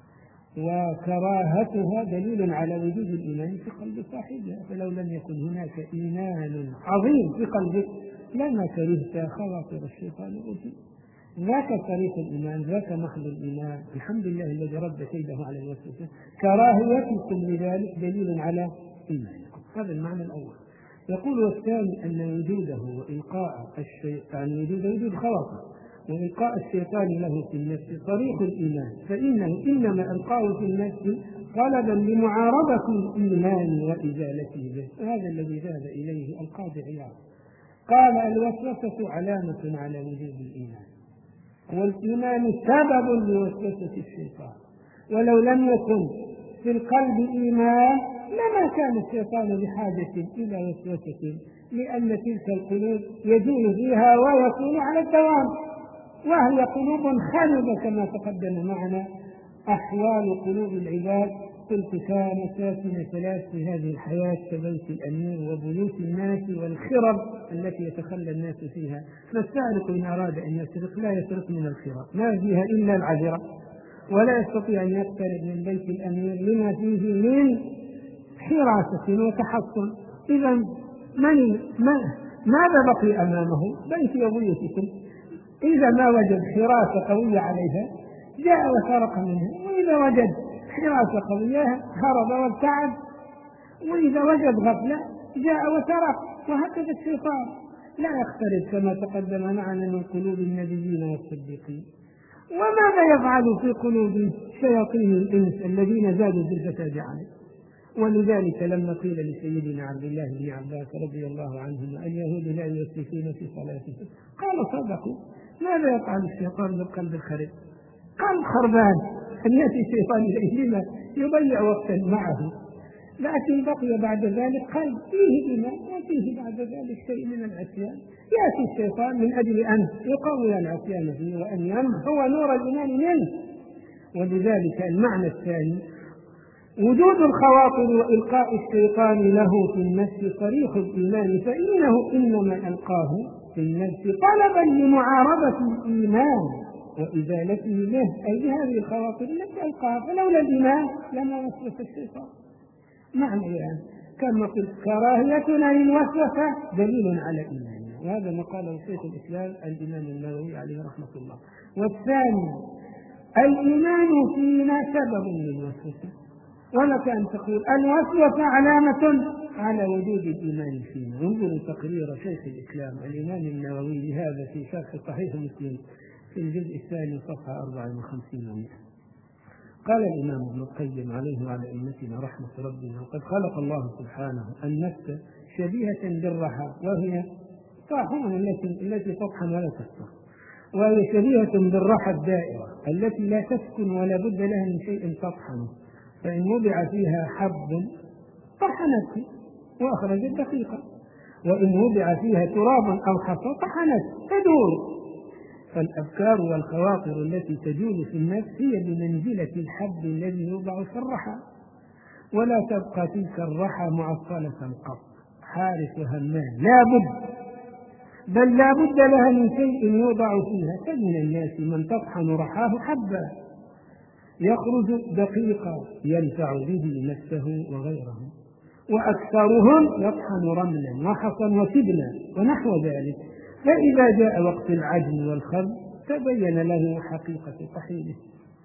وكراهتها دليل على وجود الإيمان في قلب صاحبها، فلو لم يكن هناك إيمان عظيم في قلبك لما كرهت خواطر الشيطان الرجيم. ذاك طريق الإيمان، ذاك محض الإيمان. الحمد لله الذي رد كيده على الوسوسة. كراهيتكم لذلك دليل على إيمانكم. هذا المعنى الأول. يقول: والثاني أن وجوده وإلقاء الشيطان وجود وجود خواطر وإلقاء الشيطان له في النفس طريق الإيمان، فإنه إنما ألقاه في النفس طلبا لمعارضة الإيمان وإزالته به. هذا الذي ذهب إليه القاضي عياض، قال: الوسوسة علامة على وجود الإيمان، والإيمان سبب لوسوسة الشيطان، ولو لم يكن في القلب إيمان لما كان الشيطان بحاجة إلى وسوسة، لأن تلك القلوب يجول فيها ويكون على الدوام، وهي قلوب خالدة كما تقدم معنا. أحوال قلوب العباد قلت كان ساكنة ثلاث في هذه الحياة كبيت الأمير وبيوت الناس والخرب التي يتخلى الناس فيها، فالسارق إن أراد أن يسرق لا يسرق من الخرب، ما فيها إلا العذرة، ولا يستطيع أن يقترب من بيت الأمير لما فيه من حراسة وتحصن. إذا من ما ماذا بقي أمامه؟ بيت وبيوتكم. إذا ما وجد حراسة قوية عليها جاء وسرق منها، وإذا وجد حراسة قوية هرب وابتعد، وإذا وجد غفلة جاء وسرق. وهكذا الشيطان لا يقترب كما تقدم معنا من قلوب النبيين والصديقين. وماذا يفعل في قلوب شياطين الإنس الذين زادوا بالفساد عليه؟ ولذلك لما قيل لسيدنا عبد الله بن عباس رضي الله عنهما: اليهود لا يسرفون في صلاتهم، قال: صدقوا. ماذا يفعل الشيطان بالقلب الخرب؟ قلب خربان أن يأتي الشيطان إليه لما يضيع وقتا معه، لكن بقي بعد ذلك قلب فيه إيمان وفيه بعد ذلك شيء من العصيان، يأتي الشيطان من أجل أن يقوي العصيان فيه وأن يمحو نور الإيمان منه. ولذلك المعنى الثاني وجود الخواطر وإلقاء الشيطان له في النفس صريح الإيمان، فإنه إنما ألقاه في النفس طلبا لمعارضة الإيمان وإزالته له، أي هذه الخواطر التي ألقاها، فلولا الإيمان لما وسوس الشيطان. معنى يعني كما قلت كراهيتنا للوسوسة دليل على إيماننا، وهذا ما قاله شيخ الإسلام الإمام النووي عليه رحمة الله. والثاني الإيمان فينا سبب للوسوسة، ولك أن تقول الوسوسة علامة على وجود الإيمان فينا. انظروا تقرير شيخ الإسلام الإمام النووي لهذا في شرح صحيح مسلم في الجزء الثاني صفحة أربعة وخمسين ومئة. قال الإمام ابن القيم عليه وعلى أئمتنا رحمة ربنا: وقد خلق الله سبحانه النفس شبيهة بالرحى، وهي طاحنة التي التي تطحن ولا تسكن، وهي شبيهة بالرحى الدائرة التي لا تسكن ولا بد لها من شيء تطحنه، فإن وضع فيها حب طحنته وأخرجت دقيقة، وإن وضع فيها تراب أو حصى طحنت تدور. فالأفكار والخواطر التي تجول في النفس هي بمنزلة الحب الذي يوضع في الرحى، ولا تبقى تلك الرحى معطلة قط حارس همان، لا بد بل لا بد لها من شيء يوضع فيها. فمن الناس من تطحن رحاه حبا يخرج دقيقا ينفع به نفسه وغيره، وأكثرهم يطحن رملا وحصا وسبلا ونحو ذلك، فإذا جاء وقت العجن والخبز تبين له حقيقة طحينه،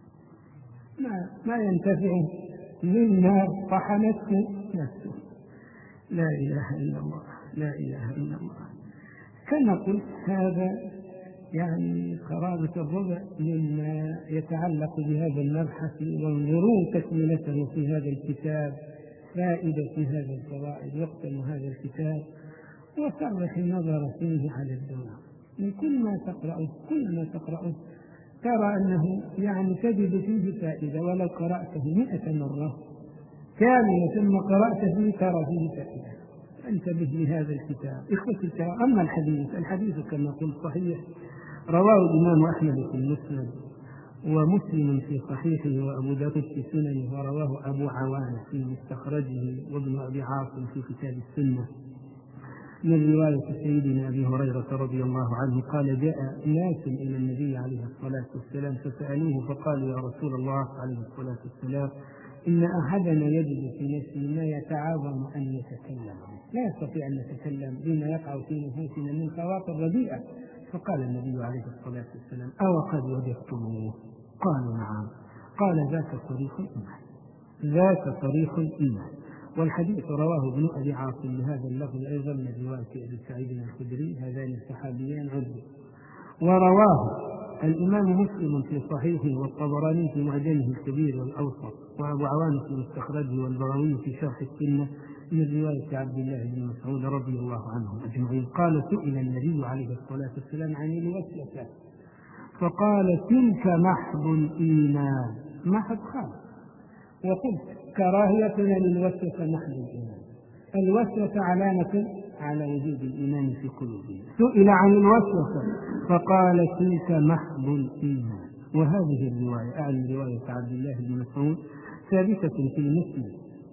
ما, ما ينتفع مما طحنته نفسه. لا إله إلا الله، لا إله إلا الله. كما قلت هذا يعني قرابة الربع مما يتعلق بهذا المبحث، وانظروا تكملته في هذا الكتاب، فائدة في هذا الفوائد، واقتنوا هذا الكتاب وصرح النظر فيه على الدوام. من كل ما تقرأه كل ما تقرأه ترى أنه يعني تجد فيه فائدة، ولو قرأته مئة مرة كاملة ثم قرأت فيه ترى فيه فائدة. انتبه لهذا الكتاب إخوتي الكرام. أما الحديث الحديث كما قلت صحيح، رواه الإمام أحمد في المسند، ومسلم في صحيحه، وأبو داود في سننه، ورواه أبو عوانة في مستخرجه، وابن أبي عاصم في كتاب السنة، من رواية سيدنا أبي هريرة رضي الله عنه قال: جاء ناس إلى النبي عليه الصلاة والسلام فسألوه فقالوا: يا رسول الله عليه الصلاة والسلام، إن أحدنا يجد في نفسه ما يتعاظم أن يتكلم، لا يستطيع أن يتكلم بما يقع في نفوسنا من خواطر رديئة. فقال النبي عليه الصلاة والسلام: أو قد وجدتموه؟ قالوا: نعم. قال: ذاك طريق الإيمان، ذاك طريق الإيمان. والحديث رواه ابن أبي عاصم بهذا اللفظ أيضا من رواية أبي سعيد الخدري، هذان الصحابيان عدوا. ورواه الإمام مسلم في صحيحه، والطبراني في معجمه الكبير والأوسط، وأبو عوان في مستخرجه، والبغوي في شرح السنة من رواية عبد الله بن مسعود رضي الله عنهم أجمعين. قال: سئل النبي عليه الصلاة والسلام عن الوسوسة فقال: تلك محض الإيمان، محض خالص. وقلت كراهيتنا للوسوسة محض الإيمان، الوسوسة علامة على وجود الإيمان في قلوبنا. سئل عن الوسوسة فقال: تلك محض الإيمان. وهذه الرواية أعني رواية عبد الله بن مسعود ثابتة في المسلم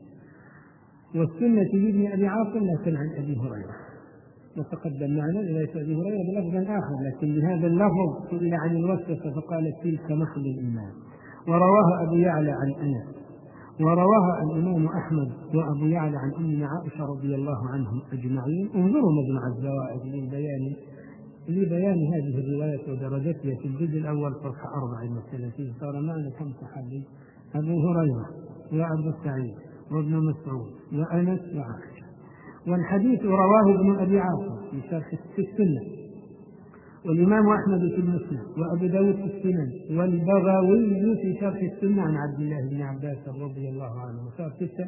والسنة لابن أبي عاصم، لكن عن أبي هريرة، وتقدم معنا رواية أبي هريرة بلفظ آخر، لكن بهذا اللفظ سئل عن الوسوسة فقال: تلك محض الإيمان. ورواه أبو يعلى عن أنس، ورواه الإمام أحمد وأبو يعلى عن أمنا عائشة رضي الله عنهم أجمعين. انظروا مجمع الزوائد لبيان لبيان هذه الرواية ودرجتها في الجزء الأول صفحة أربعة وثلاثين. صار معنا كم صحابي؟ أبو هريرة وأبو سعيد وابن مسعود وأنس وعائشة. والحديث رواه ابن أبي عاصم في شرح السنة، والإمام أحمد في المسند، وأبو داود في السنن، والبغوي في شرح السنة عن عبد الله بن عباس رضي الله عنه. وصار ستة.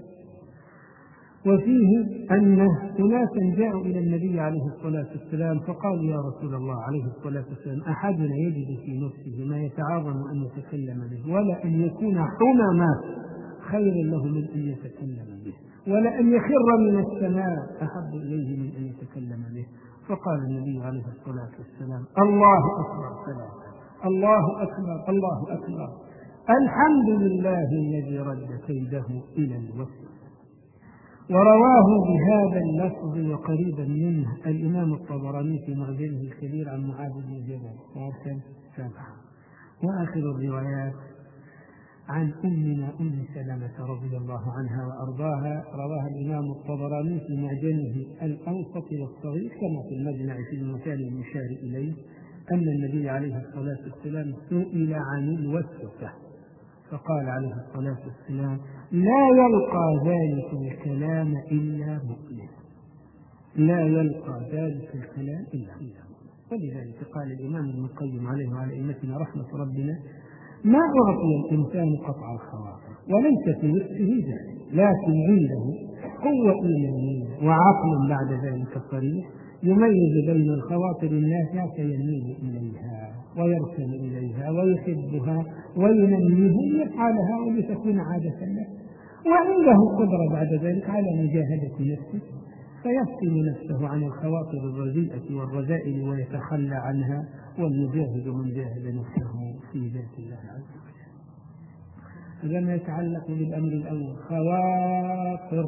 وفيه أن أناسا جاءوا إلى النبي عليه الصلاة والسلام فقالوا: يا رسول الله عليه الصلاة والسلام، أحدنا يجد في نفسه ما يتعاظم أن يتكلم به، ولا أن يكون حمما خير له من أن يتكلم به، ولا أن يخر من السماء أحب إليه من أن يتكلم به. فقال النبي عليه الصلاة والسلام: الله أكبر ثلاثة، الله أكبر، الله أكبر، الحمد لله الذي رد كيده إلى الوسوسة. ورواه بهذا اللفظ وقريبا منه الإمام الطبراني في معجمه الكبير عن معاذ بن جبل وارسل سبعة. وآخر الروايات عن أمنا أم سلمة رضي الله عنها وأرضاها رواها الإمام الطبراني في معجمه الأوسط والصغير كما في المجمع في المكان المشار إليه أن النبي عليه الصلاة والسلام سئل عن الوسوسة فقال عليه الصلاة والسلام: لا يلقى ذلك الكلام إلا مؤمن، لا يلقى ذلك الكلام إلا مؤمن. ولذلك قال الإمام ابن القيم عليه وعلى أئمتنا رحمة ربنا: ما أعطي الإنسان قطع الخواطر وليس في وسعه ذلك، لكن عنده قوة إيمانية وعقل بعد ذلك صريح يميز بين الخواطر النافعة فيميل إليها ويركن إليها ويحبها وينميها ليفعلها ولتكون عادة له، وعنده قدرة بعد ذلك على مجاهدة نفسه فيفصل نفسه عن الخواطر الرديئة والرذائل ويتخلى عنها، والمجاهد من جاهد نفسه في ذات الله عز وجل. هذا ما يتعلق بالأمر الأول، خواطر،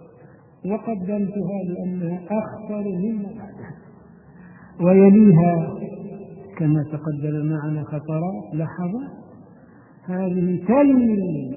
وقدمتها لأنها أخطر مما بعدها، ويليها كما تقدم معنا خطرات لحظات. هذه تلي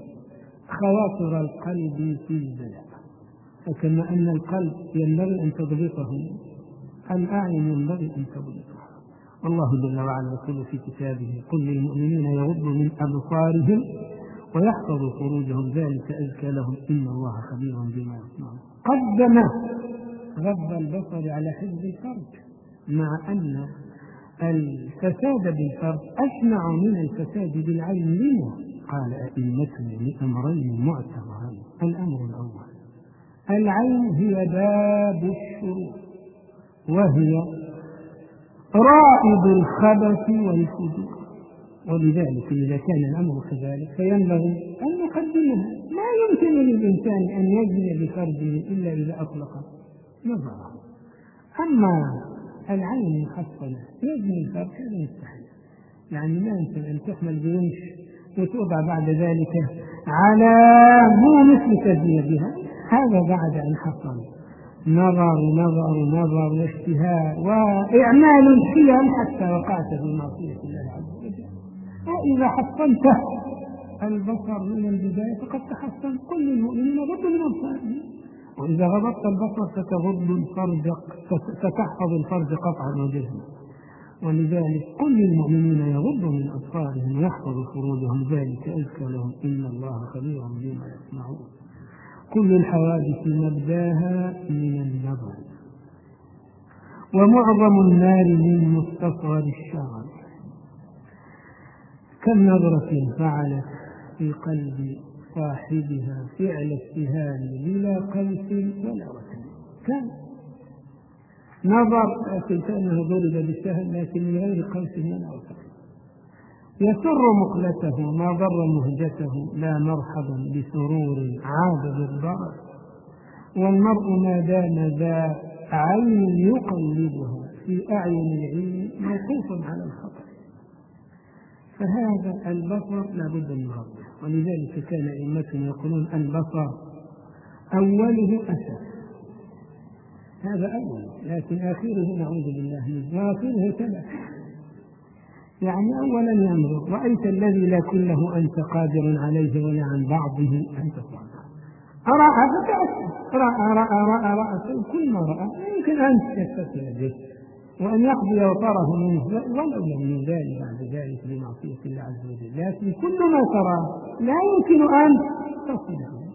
خواطر القلب في البلاء، وكما أن القلب ينبغي أن تضبطه الأعين ينبغي أن تضبطه. والله جل وعلا يقول في كتابه: قل للمؤمنين يغضوا من أبصارهم ويحفظوا فروجهم ذلك أزكى لهم إن الله خبير بما يصنعون. قدم غض البصر على حفظ الفرج، مع أن الفساد بالفرج أشنع من الفساد بالعين. لما؟ قال: أئمة لأمرين معتبرين. الأمر الأول: العين هي باب الشرور، وهي رائد الخبث والفجور، ولذلك إذا كان الأمر كذلك فينبغي أن نقدمها. لا يمكن للإنسان أن يزني بفرجه إلا إذا أطلق نظره. أما العين محصنة يزني الفرج هذا مستحيل، يعني لا يمكن أن تحمل بونش وتوضع بعد ذلك على مو مثل تزني بها، هذا بعد أن حصل نظر نظر نظر واشتهاء وإعمال الحيل حتى وقعت في معصية الله عز وجل. وإذا حصنت البصر من البداية فقد تحصن. كل المؤمنين غضوا من أبصارهم، وإذا غضبت البصر ستغض الفرج، ستحفظ الفرج قطعا وجزما. ولذلك كل المؤمنين يغضوا من أبصارهم ويحفظوا فروجهم ذلك أزكى لهم إن الله خبير بما يصنعون. كل الحوادث مبداها من النظر، ومعظم النار من مستصغر الشرر. كم نظرة فعلت في قلب صاحبها فعل السهام بلا قلب ولا وثن. كم نظر لكن كأنه ضرب بالسهم لكن من غير قلب ولا وثن. يسر مقلته ما ضر مهجته، لا مرحبا بسرور عاد بالضرر. والمرء ما دام ذا عين يقلبها في أعين العين موقوف على الخطر. فهذا البصر لا بد من غضه، ولذلك كان أئمتنا يقولون: البصر أوله أسف، هذا أول، لكن آخره نعوذ بالله منه، وآخره تلف. يعني أولا ينظر، رأيت الذي لا كله أنت قادر عليه ولا عن بعضه أنت قادر. أرى فتأسف، رأى رأى رأى رأى كل ما رأى يمكن أن تستطيع به وأن يقضي وطره منه ولو لم يزال بعد ذلك بمعصية الله عز وجل. لكن كل ما ترى لا يمكن أن تصله.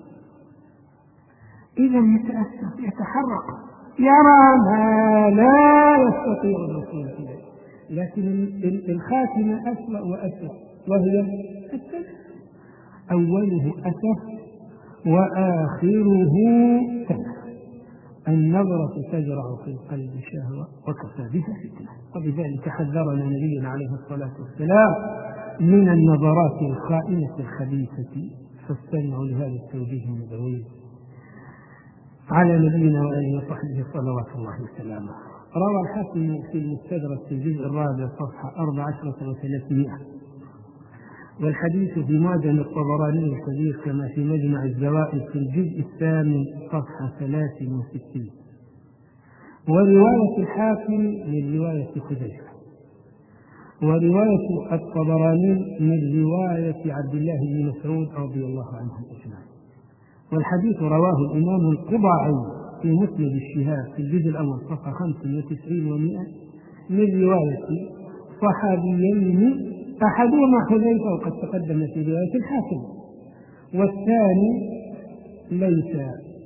إذا يتأسف، يتحرك، يرى ما لا يستطيع الوصول إليه. لكن الخاتمة أسوأ وأسوأ، وهي التلف. أوله أسف وآخره تلف. النظرة تزرع في القلب شهوة وكفى بها فتنة. وبذلك حذرنا نبينا عليه الصلاة والسلام من النظرات الخائنة الخبيثة. فاستمعوا لهذا التوجيه النبوي على نبينا وآله وصحبه صلوات الله وسلامه. روى الحاكم في المستدرك في الجزء الرابع صفحة أربع عشرة وثلاثمائة والحديث في معجم الطبراني الكبير كما في مجمع الزوائد في الجزء الثامن صفحة ثلاث وستين. ورواية الحاكم من رواية حذيفة، ورواية الطبراني من رواية عبد الله بن مسعود رضي الله عنه أجمعين. والحديث رواه الإمام القضاعي في مسند الشهاب في الجزء الأول صفحة خمس وتسعين ومئة من رواية صحابيين أحدهما حذيفة وقد تقدم في رواية الحاكم، والثاني ليس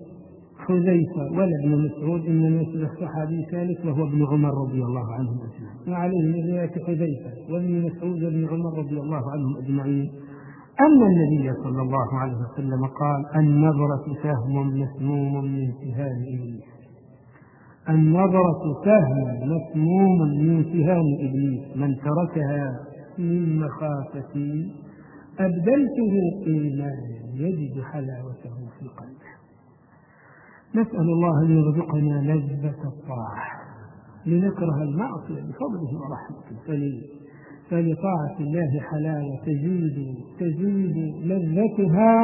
حذيفة ولا ابن مسعود، إنما يصبح صحابي ثالث وهو ابن عمر رضي الله عنهم أجمعين، وعليه من رواية حذيفة وابن مسعود وابن عمر رضي الله عنهم أجمعين أن النبي صلى الله عليه وسلم قال: النظرة سهم مسموم من سهام إبليس. النظرة سهم مسموم من سهام إبليس، من تركها من مخافتي أبدلته إيمانا يجد حلاوته في قلبه. نسأل الله أن يرزقنا لذة الطاعة لنكره المعصية بفضله ورحمته، فلطاعة الله حلاوة تزيد تزيد لذتها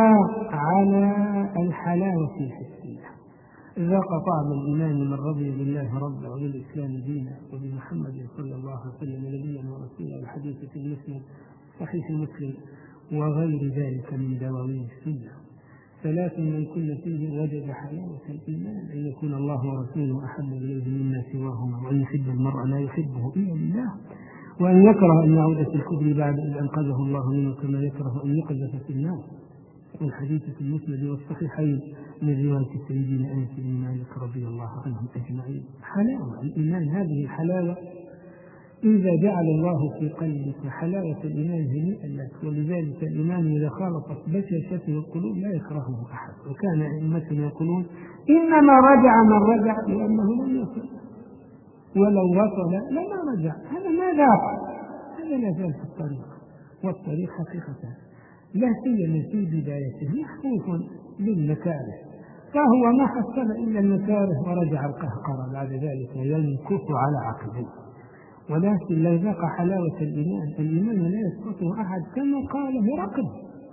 على الحلاوة الحسية. ذاق طعم الإيمان من رضي بالله ربا وبالإسلام دينا وبمحمد صلى الله عليه وسلم نبيا ورسولا، والحديث في المسلم صحيح مسلم وغير ذلك من دواوين السنة. ثلاث من كل فيه وجد حلاوة الإيمان: أن يكون الله ورسوله أحب إليه مما سواهما، وأن يحب المرء لا يحبه إلا لله، وأن يكره أن يعود في الكفر بعد أن أنقذه الله منه كما يكره أن يقذف في النار. والحديث في المسند والصحيحين من رواية سيدنا أنس بن مالك رضي الله عنهم أجمعين. حلاوة الإيمان، هذه الحلاوة إذا جعل الله في قلبك حلاوة الإيمان هنيئا لك. ولذلك الإيمان إذا خالطت بشاشته القلوب لا يكرهه أحد. وكان أئمتنا يقولون: إنما رجع من رجع لأنه لم يصل، ولو وصل لما رجع. هذا ما ذاق، هذا لا زال في الطريق، والطريق حقيقة لا سيما في بدايته محفوف بالمكاره، فهو ما حصل إلا المكاره ورجع القهقرة بعد ذلك ينكف على عقبيه. ولكن لا ذاق حلاوة الإيمان، الإيمان لا يسقطه أحد كما قال هرقل.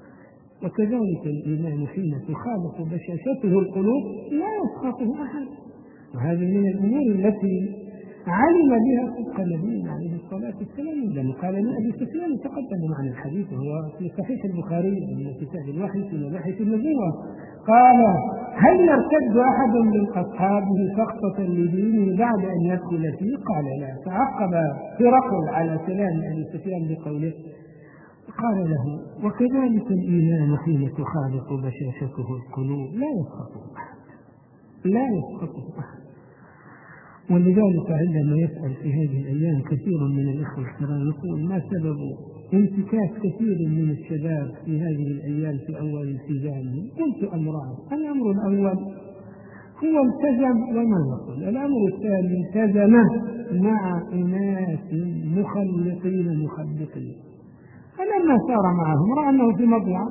وكذلك الإيمان حين تخالط بشاشته القلوب لا يسقطه أحد. وهذه من الأمور التي علم بها صدق النبي عليه الصلاة والسلام لما قال لأبي سفيان، تقدم معنا الحديث وهو في صحيح البخاري من كتاب الوحي في مباحث النبوة، قال: هل يرتد أحد من أصحابه سقطة لدينه بعد أن يدخل فيه؟ قال: لا. فعقب هرقل على كلام أبي سفيان بقوله، قال له: وكذلك الإيمان حين تخالط بشاشته القلوب لا يسقطه أحد، لا يسقطه أحد. ولذلك عندما يسأل في هذه الأيام كثير من الإخوة الكرام يقول: ما سبب انتكاس كثير من الشباب في هذه الأيام في أول التزامهم؟ قلت: أمران. الأمر الأول هو التزم وما وصل. الأمر الثاني التزم مع أناس مخلطين مخبطين، فلما سار معهم رأى أنه في مضيعة،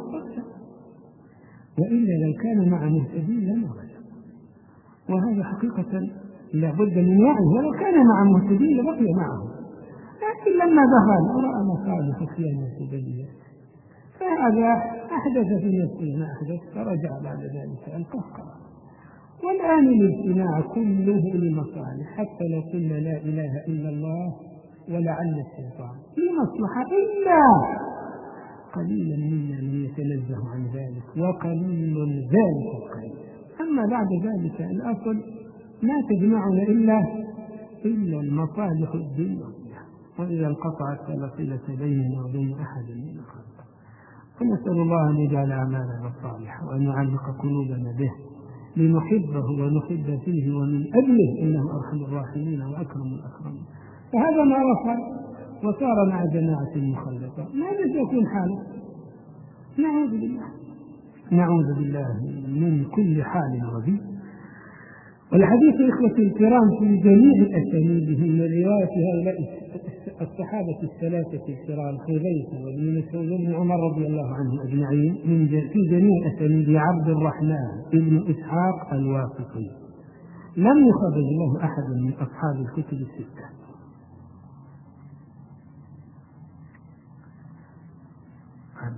وإلا لو كان مع مهتدين لما رجع. وهذا حقيقة لابد من وعي، ولو كان مع مهتدين لبقي معهم، لكن لما دخل رأى مصالح خيانة سبيلية، فهذا أحدث في نفسه ما أحدث، فرجع بعد ذلك القهقرة. والآن الاجتماع كله لمصالح، حتى لو قلنا لا إله إلا الله ولعل الشيطان لمصلحة، إلا قليلا منا من يتنزه عن ذلك، وقليل ذلك القليل. أما بعد ذلك الأصل ما تجمعنا إلا إلا المصالح الدنيوية، وإذا انقطعت فلا صلة بيننا وبين أحد من الخلق. فنسأل الله أن يجعل أعمالنا الصالحة وأن يعلق قلوبنا به لنحبه ونحب فيه ومن أجله، إنه أرحم الراحمين وأكرم الأكرمين. فهذا ما وصل وصار مع جماعة مخلطة، ماذا سيكون حاله؟ نعوذ بالله نعوذ بالله من كل حال رذيل. والحديث إخوتي الكرام في جميع أسانيده من رواية هؤلاء الصحابة الثلاثة الكرام حذيفة وابن مسعود وابن عمر رضي الله عنهم أجمعين، من في جميع أسانيد عبد الرحمن ابن إسحاق الواسطي، لم يخرج له أحد من أصحاب الكتب الستة.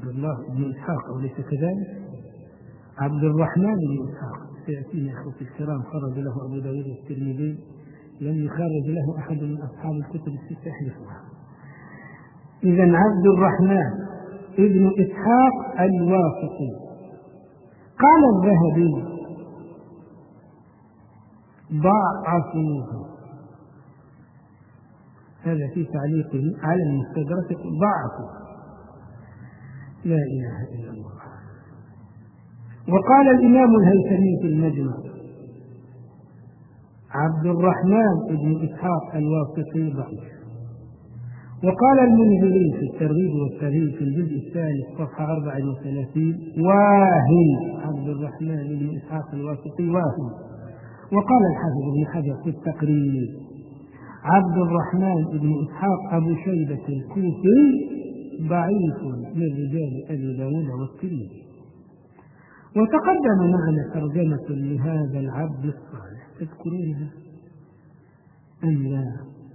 عبد الله بن إسحاق أو ليس كذلك؟ عبد الرحمن بن إسحاق سيأتينا إخوتي الكرام، خرج له أبو داود والترمذي، لم يخرج له أحد من أصحاب الكتب الستة يحدثها. إذن عبد الرحمن ابن إسحاق الواسطي. قال الذهبي ضعفوه، هذا في تعليقه على المستدرك، ضعفوه، لا إله إلا الله. وقال الإمام الهيثمي في المجمع عبد الرحمن بن إسحاق الواسطي ضعيف. وقال المنذري في الترغيب والترهيب في الجزء الثالث صفحة أربعة وثلاثين واهن، عبد الرحمن بن إسحاق الواسطي واهن. وقال الحافظ ابن حجر في التقريب عبد الرحمن بن إسحاق أبو شيبة الكوفي ضعيف من رجال أبي داود والترمذي. وتقدم معنا ترجمة لهذا العبد الصالح، تذكرونها أم لا؟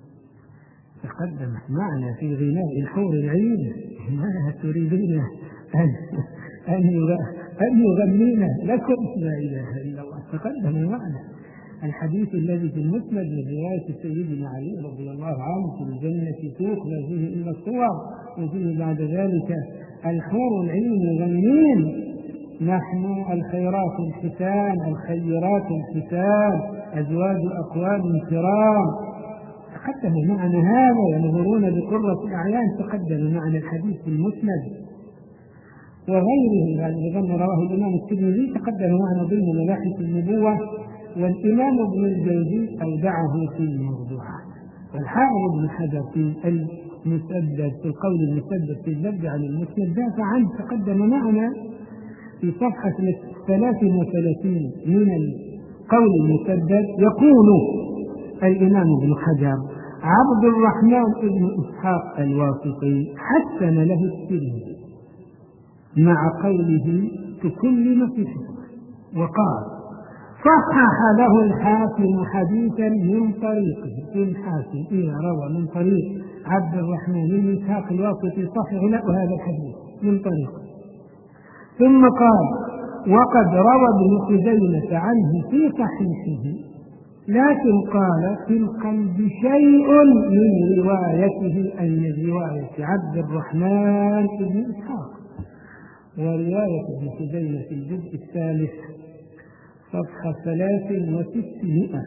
تقدمت معنا في غناء الحور العين، ما تريدون أن أن يغنينا لكم؟ لا إله إلا الله. تقدم معنا الحديث الذي في المسند من رواية سيدنا علي رضي الله عنه في الجنة تؤخذ فيه إلا الصور، وفيه بعد ذلك الحور العين يغنين: نحن الخيرات الحسان، الخيرات الحسان، أزواج أقوام كرام. تقدم معنا هذا، ينظرون بقرة الأعيان. تقدم معنا الحديث في المسند وغيره، يعني رواه الإمام الترمذي. تقدم معنا ضمن مباحث النبوة. والإمام ابن الجوزي أودعه في الموضوعات. والحافظ ابن حجر في المسدد في القول المسدد في الذب عن المسند دافع عنه. تقدم معنا في صفحة ثلاث وثلاثين من القول المسدد يقول الإمام ابن حجر: عبد الرحمن بن إسحاق الواسطي حسن له الترمذي مع قوله تكلم في حكمه. وقال: صحح له الحاكم حديثا من طريقه. الحاكم إذا روى من طريق عبد الرحمن بن إسحاق الواسطي صحح له هذا الحديث من طريقه. ثم قال: وقد روى ابن خزيمة عنه في صحيحه، لكن قال في القلب شيء من روايته، أي من رواية عبد الرحمن بن إسحاق. ورواية ابن خزيمة في الجزء الثالث صفحة ثلاث وستمائة.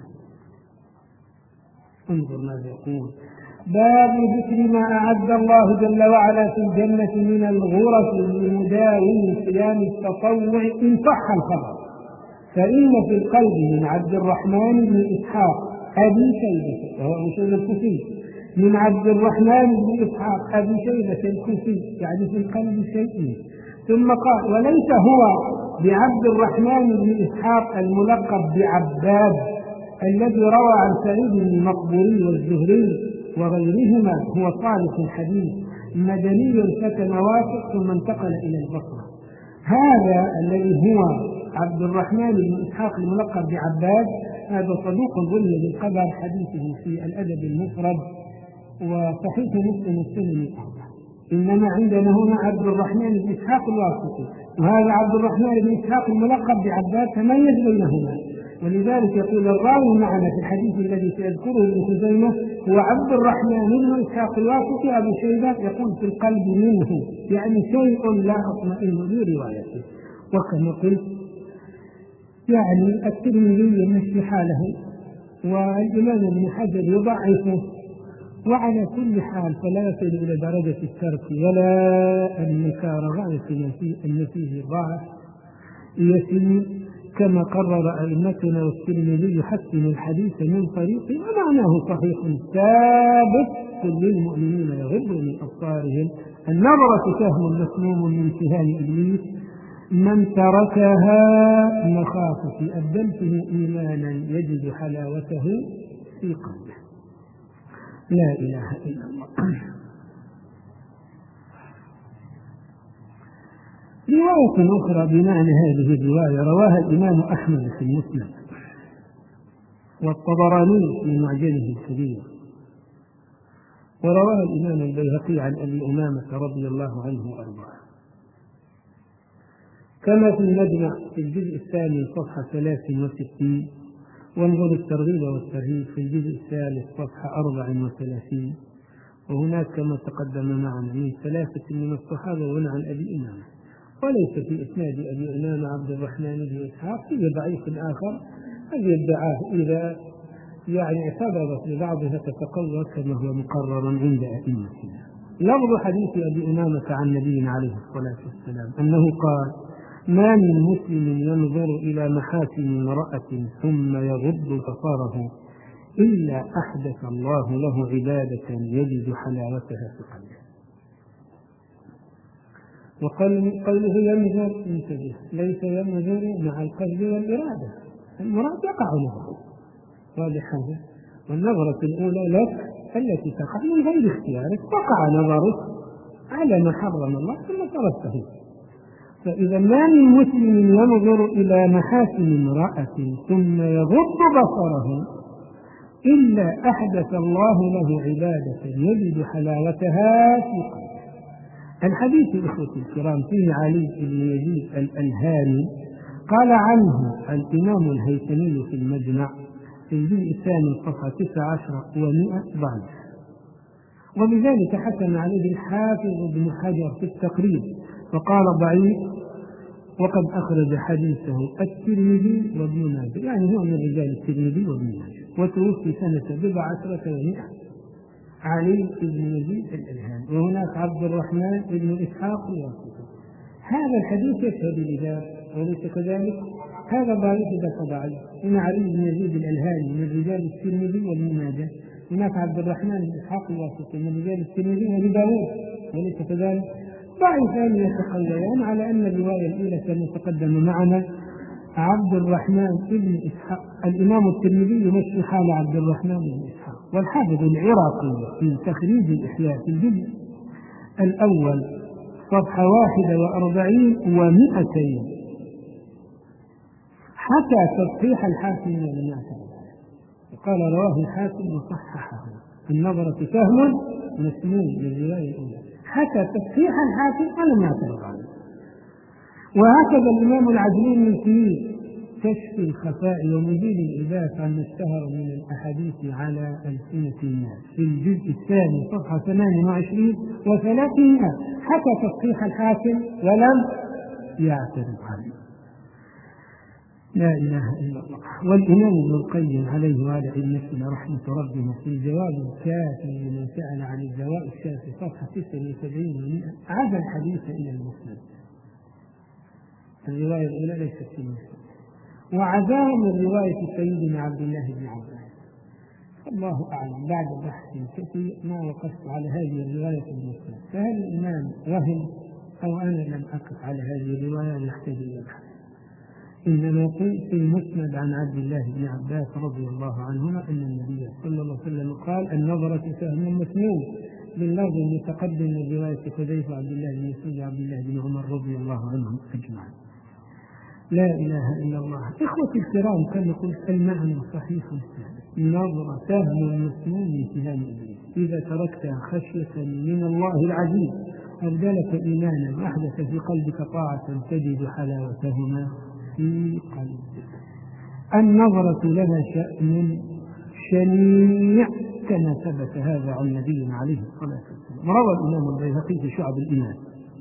انظر ماذا يقول: باب ذكر ما أعد الله جل وعلا في الجنة من الغرف لمداوم صيام التطوع إن صح الخبر. فإن في القلب من عبد الرحمن بن إسحاق أبي شيبة، وهو أبو شيبة الكوفي، من عبد الرحمن بن إسحاق أبي شيبة الكوفي، يعني في القلب شيء. ثم قال: وليس هو بعبد الرحمن بن إسحاق الملقب بعباد الذي روى عن سعيد بن المقبوري والزهري وغيرهما، هو صالح الحديث مدني سكن واسع ثم انتقل إلى البصرة. هذا الذي هو عبد الرحمن بن إسحاق الملقب بعباد هذا صدوق ظل بالقدر، حديثه في الأدب المفرد وصحيح مسلم السنن. إنما عندنا هنا عبد الرحمن بن إسحاق الواسطي، وهذا عبد الرحمن بن إسحاق الملقب بعباد، تميز بينهما. ولذلك يقول الراوي معنا في الحديث الذي سيذكره ابن خزيمة هو عبد الرحمن بن إسحاق الواسطي أبو شيبة، يقول في القلب منه، يعني شيء لا أطمئن لروايته. وكما قلت يعني الترمذي يمشي حاله والإمام ابن حجر يضعفه، وعلى كل حال فلا يصل إلى درجة الترك ولا النكار، غاية أن فيه ضعف يسير كما قرر أئمتنا. والترمذي يحسن الحديث من طريق ومعناه صحيح ثابت: كل المؤمنين يغضوا من أبصارهم، النظرة سهم مسموم من سهام إبليس، من تركها مخافة أبدلته إيمانا يجد حلاوته في قلبه. لا إله إلا الله. رواية أخرى بمعنى هذه الرواية رواها الإمام أحمد في المسند، والطبراني في معجمه الكبير، ورواها الإمام البيهقي عن أبي أمامة رضي الله عنه وأرضاه. كما في المجمع في الجزء الثاني صفحة ثلاث وستين، وانظر الترغيب والترهيب في الجزء الثالث صفحة أربع وثلاثين. وهناك كما تقدم معنا من ثلاثة من الصحابة وهنا عن أبي إمامة، وليس في إسناد أبي إمامة عبد الرحمن بن إسحاق، في ضعيف آخر هذه الدعاة إذا يعني اعتبرت لبعضها تتقوى كما هو مقرر عند أئمتنا. لفظ حديث أبي إمامة عن نبينا عليه الصلاة والسلام أنه قال: ما من مسلم ينظر إلى محاسن امرأة ثم يغض بصره إلا أحدث الله له عبادة يجد حلاوتها في قلبه. وقوله ينظر انتبه، ليس ينظر مع القصد والإرادة، المراد يقع نظره واضح هذا، والنظرة الأولى لك التي تقع من غير اختيارك، وقع نظرك على ما حرم الله ثم تركته. فإذا ما من مسلم ينظر إلى محاسن امرأة ثم يغض بصره إلا أحدث الله له عبادة يجد حلاوتها في قلبه. الحديث إخوتي الكرام فيه علي بن يزيد الألهاني قال عنه الإمام الهيثمي في المجمع في الجزء الثاني صفحة تسعة عشر ومئة ضعيف، وبذلك حكم عليه الحافظ ابن حجر في التقريب فقال ضعيف، وقد أخرج حديثه الترمذي وابن ماجه، يعني هو من رجال الترمذي وابن ماجه، وتوفي سنة بضع عشرة ومئة. علي بن يزيد الألهاني، وهناك عبد الرحمن بن إسحاق الواسطي. هذا الحديث يشهد لذلك وليس كذلك، هذا ضعيف ذاك ضعيف. هنا علي بن يزيد الألهاني من رجال الترمذي وابن ماجه، هناك عبد الرحمن بن إسحاق الواسطي من رجال الترمذي وابن داود وليس كذلك، ضعيفان يتقويان على أن الرواية الأولى كما تقدم معنا عبد الرحمن بن إسحاق. الإمام الترمذي يمشي حال عبد الرحمن بن إسحاق، والحافظ العراقي في تخريج الإحياء في الجزء الأول صفحة واحدة وأربعين ومئتين حتى تصحيح الحاكم ولم يعترض، وقال رواه الحاكم وصححه. النظرة فهم مسموم للرواية الأولى حتى تصحيح الحاكم ولم يعترض عليه. وهكذا الإمام العجلوني في كشف الخفاء ومزيد الإضافة عن اشتهر من الأحاديث على ألسنة الناس في الجزء الثاني صفحة ثمانية وعشرين وثلاثين حتى تصحيح الحاكم ولم يعترض عليه. لا إله إلا الله. والإمام ابن القيم عليه وعلى أئمتنا رحمة ربنا في الجواب الكافي لمن سأل عن الدواء الشافي صفحة تسعة وسبعين ومئة عاد الحديث إلى المسند. الرواية الأولى ليست في المسند، وعزاه من رواية سيدنا عبد الله بن عباس. الله أعلم، بعد بحث كثير ما وقفت على هذه الرواية في المسند، فهل الإمام وهم أو أنا لم أقف على هذه الرواية نحتاج إلى البحث. إنما قلت في المسند عن عبد الله بن عباس رضي الله عنهما أن النبي صلى الله عليه وسلم قال: النظرة سهم مسموم، باللفظ المتقدم من رواية حذيفة عبد الله بن مسعود عبد الله بن عمر رضي الله عنهم أجمعين. لا إله إلا الله. إخوتي الكرام، كما قلت المعنى صحيح سهل. النظرة سهم مسموم من سهام إبليس، إذا تركتها خشية من الله العزيز أبدلك إيمانا وأحدث في قلبك طاعة تجد حلاوتهما في قلبك. النظرة لها شأن شنيع كما ثبت هذا عن نبينا عليه الصلاة والسلام. روى الإمام البيهقي في شعب الإيمان.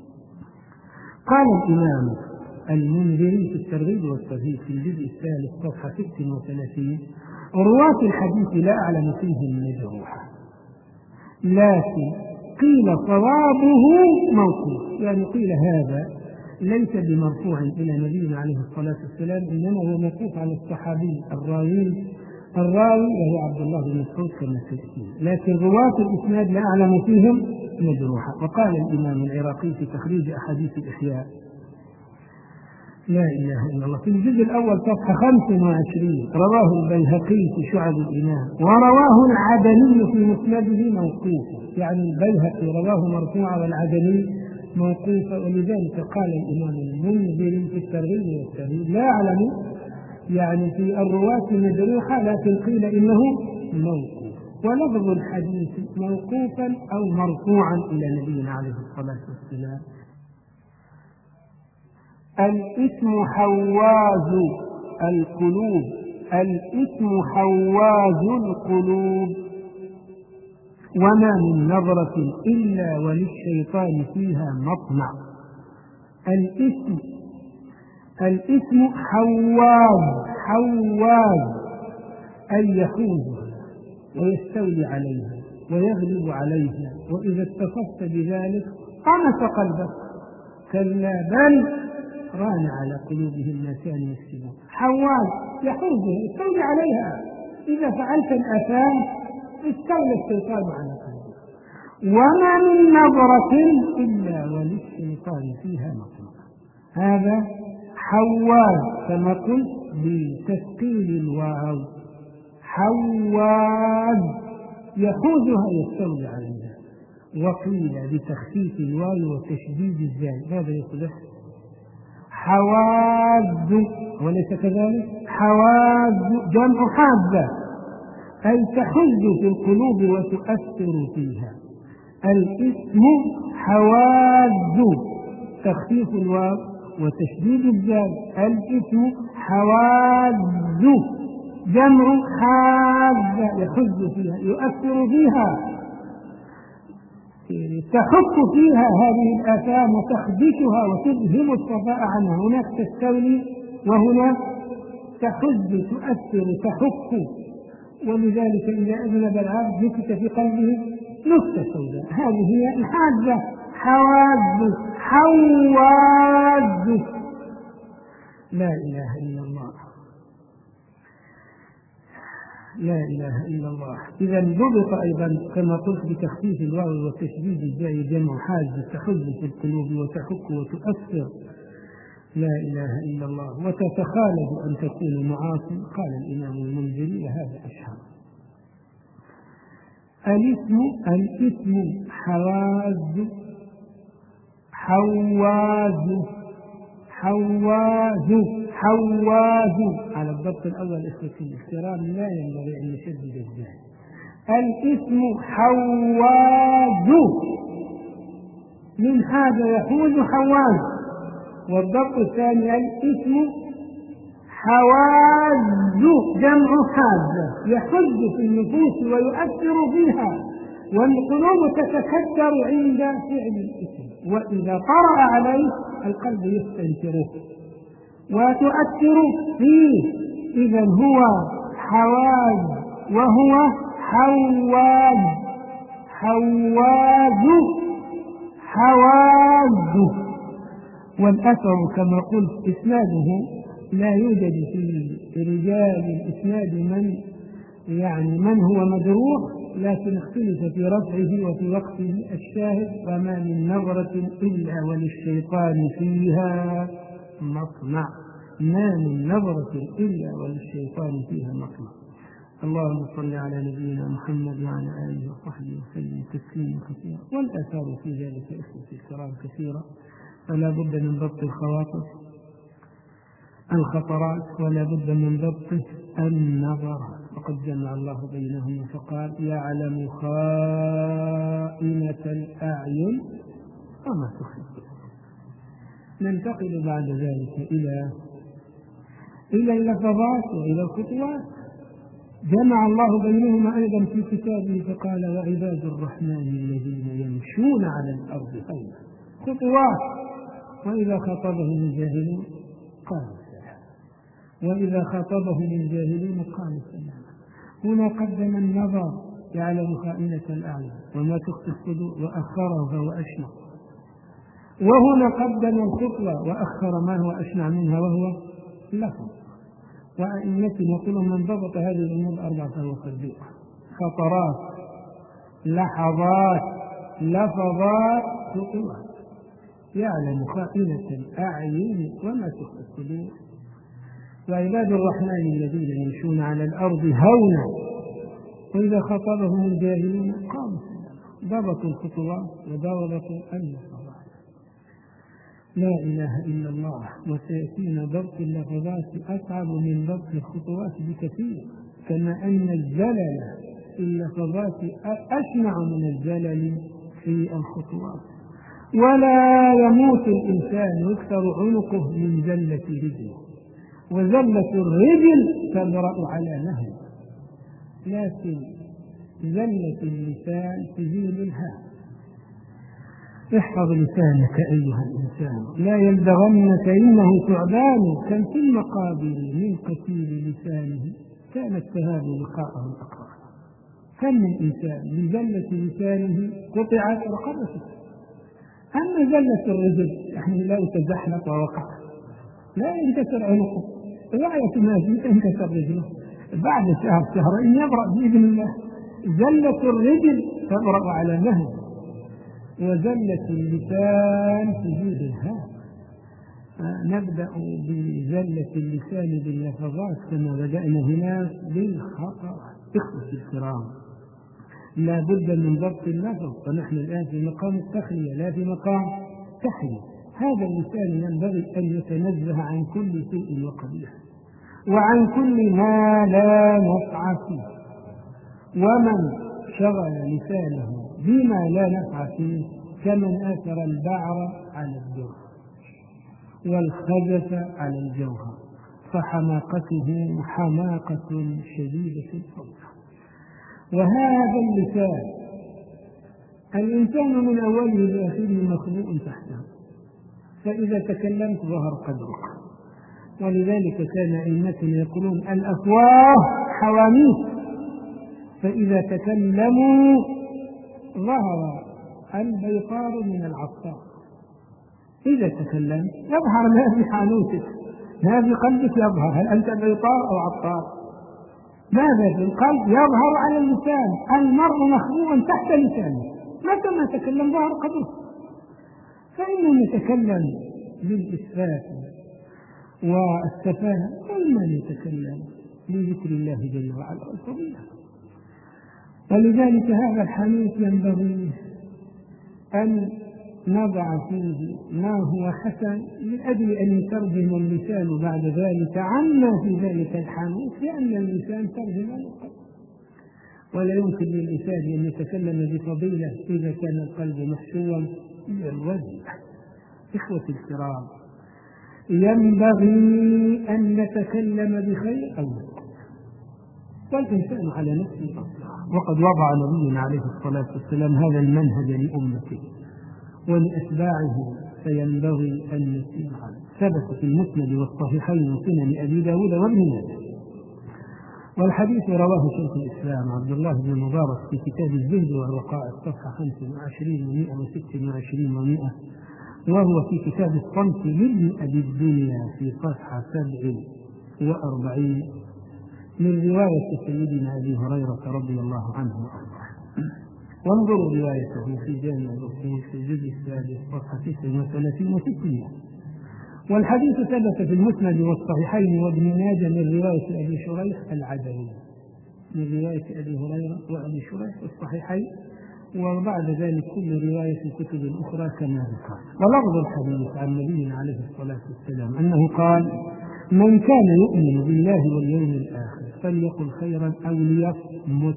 قال الإمام المنذري في الترغيب والترهيب في الجزء الثالث صفحة ستة وثلاثين: رواة الحديث لا أعلم فيهم مجروحا، لكن قيل صوابه موقوف، يعني قيل هذا ليس بمرفوع إلى نبينا عليه الصلاة والسلام، إنما هو موقوف على الصحابي الراوي الراوي وهو عبد الله بن مسعود كما سيأتي، لكن رواة الإسناد لا أعلم فيهم مجروحا. وقال الإمام العراقي في تخريج أحاديث الإحياء: لا إله إلا الله، في الجزء الأول صفحة خمسة وعشرين رواه البيهقي في شعب الإيمان، ورواه العدني في مسنده موقوفا، يعني البيهقي رواه مرفوعا والعدني موقوفا. ولذلك قال الإمام المنذري في الترغيب والترهيب: لا أعلم يعني في الرواة مجروحة، لكن قيل إنه موقوف، ولفظ الحديث موقوفا أو مرفوعا إلى نبينا عليه الصلاة والسلام. الإثم حواز القلوب. الإثم حواز القلوب، وما من نظرة إلا وللشيطان فيها مطمع. الإثم الإثم حواز حواز أي يحوزها ويستولي عليها ويغلب عليها، وإذا اتصفت بذلك طمس قلبك. كلا بل ران على قلوبهم ما كانوا يكسبون. حواز يحوزها يستولي عليها، إذا فعلت الآثام استولى الشيطان على قلبك. وما من نظرة إلا وللشيطان فيها مطمع. هذا حواز كما قلت بتثقيل الواو، حواز يحوزها يستولي عليها. وقيل بتخفيف الواو وتشديد الزاي، هذا يصلح حواز وليس كذلك. حواز جمع حازة أي تحز في القلوب وتؤثر فيها. الإثم حواز تخفيف الواو وتشديد الزاي. الإثم حواز جمع حازة يحز فيها يؤثر فيها، تحك فيها هذه الآثام وتخبثها وتذهب الصفاء عنها. هناك تستولي وهنا تحز تؤثر تحك. ولذلك إذا أذنب العبد نكت في قلبه نكتة سوداء. هذه هي الحاجة. حواز حواز. لا إله إلا الله، لا إله إلا الله. إذا ضبط أيضا كما قلت بتخفيف الواو وتشديد الزاي جمع حاجة تحز في القلوب وتحك وتؤثر. لا إله إلا الله. وتتخالد أن تكون معاصي. قال الإمام المنذري وهذا أشهر. الإثم الإثم حواز حواز حواز حواز على الضبط الأول. إخوتي الكرام لا ينبغي أن نشدد الزاي. الإثم حواز من هذا يحوز حواز. والضبط الثاني الإثم حواز جمع حازة يحز في النفوس ويؤثر فيها، والقلوب تتكدر عند فعل الإثم، وإذا طرأ عليه القلب يستنكره وتؤثر فيه. إذا هو حواز وهو حواز حواز حواز. والأثر كما قلت إسناده لا يوجد في رجال الإسناد من يعني من هو مجروح، لكن اختلف في رفعه وفي وقته. الشاهد وما من نظرة إلا وللشيطان فيها مطمع. ما من نظرة إلا وللشيطان فيها مطمع. اللهم صل على نبينا محمد وعلى آله وصحبه وسلم تسليما كثيرا. والآثار في ذلك إخوتي الكرام كثيرة، فلا بد من ضبط الخواطر الخطرات ولا بد من ضبط النظرات. وقد جمع الله بينهما فقال يعلم خائنة الأعين وما تخفي الصدور. ننتقل بعد ذلك إلى إلى اللفظات وإلى الخطوات. جمع الله بينهما أيضا في كتابه فقال وعباد الرحمن الذين يمشون على الأرض هونا. خطوات. وإذا خاطبهم الجاهلون قالوا سلام، وإذا خاطبهم الجاهلون قالوا سلام. هنا قدم النظر يعلم خائنة الأعين وما تخفي الصدور وأخره فهو أشنع، وهنا قدم الخطوة وأخر ما هو أشنع منها وهو لفظ. وأئمتنا يقولون من ضبط هذه الأمور الأربعة فهو صديق. خطرات لحظات لفظات خطوات. يعلم خائنة الأعين وما تخفي الصدور. وعباد الرحمن الذين يمشون على الأرض هونا وإذا خاطبهم الجاهلون قالوا سلاما. ضبطوا الخطوات وضبطوا اللفظات. لا إله إلا الله. وسيأتينا ضبط اللفظات أصعب من ضبط الخطوات بكثير، كما أن الزلل في اللفظات أشنع من الزلل في الخطوات. ولا يموت الإنسان يكسر عنقه من زلة رجله، وزلة الرجل تبرأ على نهر، لكن زلة اللسان تزيل الهام. احفظ لسانك أيها الإنسان، لا يلدغنك إنه ثعبان، كم في المقابر من قتيل لسانه كانت تهاب لقاءه الأقرار. كم من إنسان بزلة لسانه قطعت رقبته. أما زلة الرجل يعني لو تزحلق ووقع لا ينكسر عنقه، رعية ما فيه تنكسر رجله بعد شهر شهرين يبرأ بإذن الله. زلة الرجل تبرأ على نهر، وزلة اللسان تزيد الهام. نبدأ بزلة اللسان باللفظات كما بدأنا هنا بالخطأ. إخوة الكرام، لا بد من ضبط اللفظ، فنحن الآن في مقام التخلية لا في مقام تحلية. هذا اللسان ينبغي أن يتنزه عن كل سوء وقبيح وعن كل ما لا نفع فيه، ومن شغل لسانه بما لا نفع فيه كمن آثر البعر على الدر والخبث على الجوهر، فحماقته حماقة شديدة الفوق. وهذا اللسان الإنسان من أوله لآخره مخلوق تحته، فإذا تكلمت ظهر قدرك. ولذلك كان أئمتنا يقولون الأفواه حواميس، فإذا تكلموا ظهر البيطار من العطار. إذا تكلمت يظهر ما في حانوتك، ما في قلبك يظهر، هل أنت بيطار أو عطار؟ ماذا في القلب يظهر على اللسان. المرء مخبوء تحت لسانه، متى ما تكلم ظهر قدره. فإنه يتكلم بالإسفاف والسفاهة، وإما يتكلم بذكر الله جل وعلا والفضيلة. ولذلك هذا الحديث ينبغي أن نضع فيه ما هو حسن من أجل أن يترجم اللسان بعد ذلك عما في ذلك الحديث، لأن اللسان ترجم القلب، ولا يمكن للإنسان أن يتكلم بفضيلة إذا كان القلب محشوا بالوجه. إخوة الكرام، ينبغي أن نتكلم بخير أو والإنسان على نفسه أصلا، وقد وضع نبينا عليه الصلاة والسلام هذا المنهج لأمته ولأتباعه، فينبغي أن نسير عنه. ثبت في المسند والصحيحين وسنن أبي داود وابن ماجه، والحديث رواه شيخ الإسلام عبد الله بن المبارك في كتاب الزهد والرقائق صفحة خمسة وعشرين ومئة وستة وعشرين ومئة، وهو في كتاب الصمت لابن أبي الدنيا في صفحة سبع وأربعين من رواية سيدنا أبي هريرة رضي الله عنه وأرضاه. وانظروا روايته في جامع الأصول في الجزء السادس صفحة تسعة وثلاثين وستمائة. والحديث ثبت في المسند والصحيحين وابن ماجه من رواية أبي شريح العدوي، من رواية أبي هريرة وأبي شريح في الصحيحين، وبعد ذلك كل رواية في كتب أخرى كما ذكر. ولفظ الحديث عن نبينا عليه الصلاة والسلام أنه قال: من كان يؤمن بالله واليوم الآخر فليقل خيرا أو ليصمت.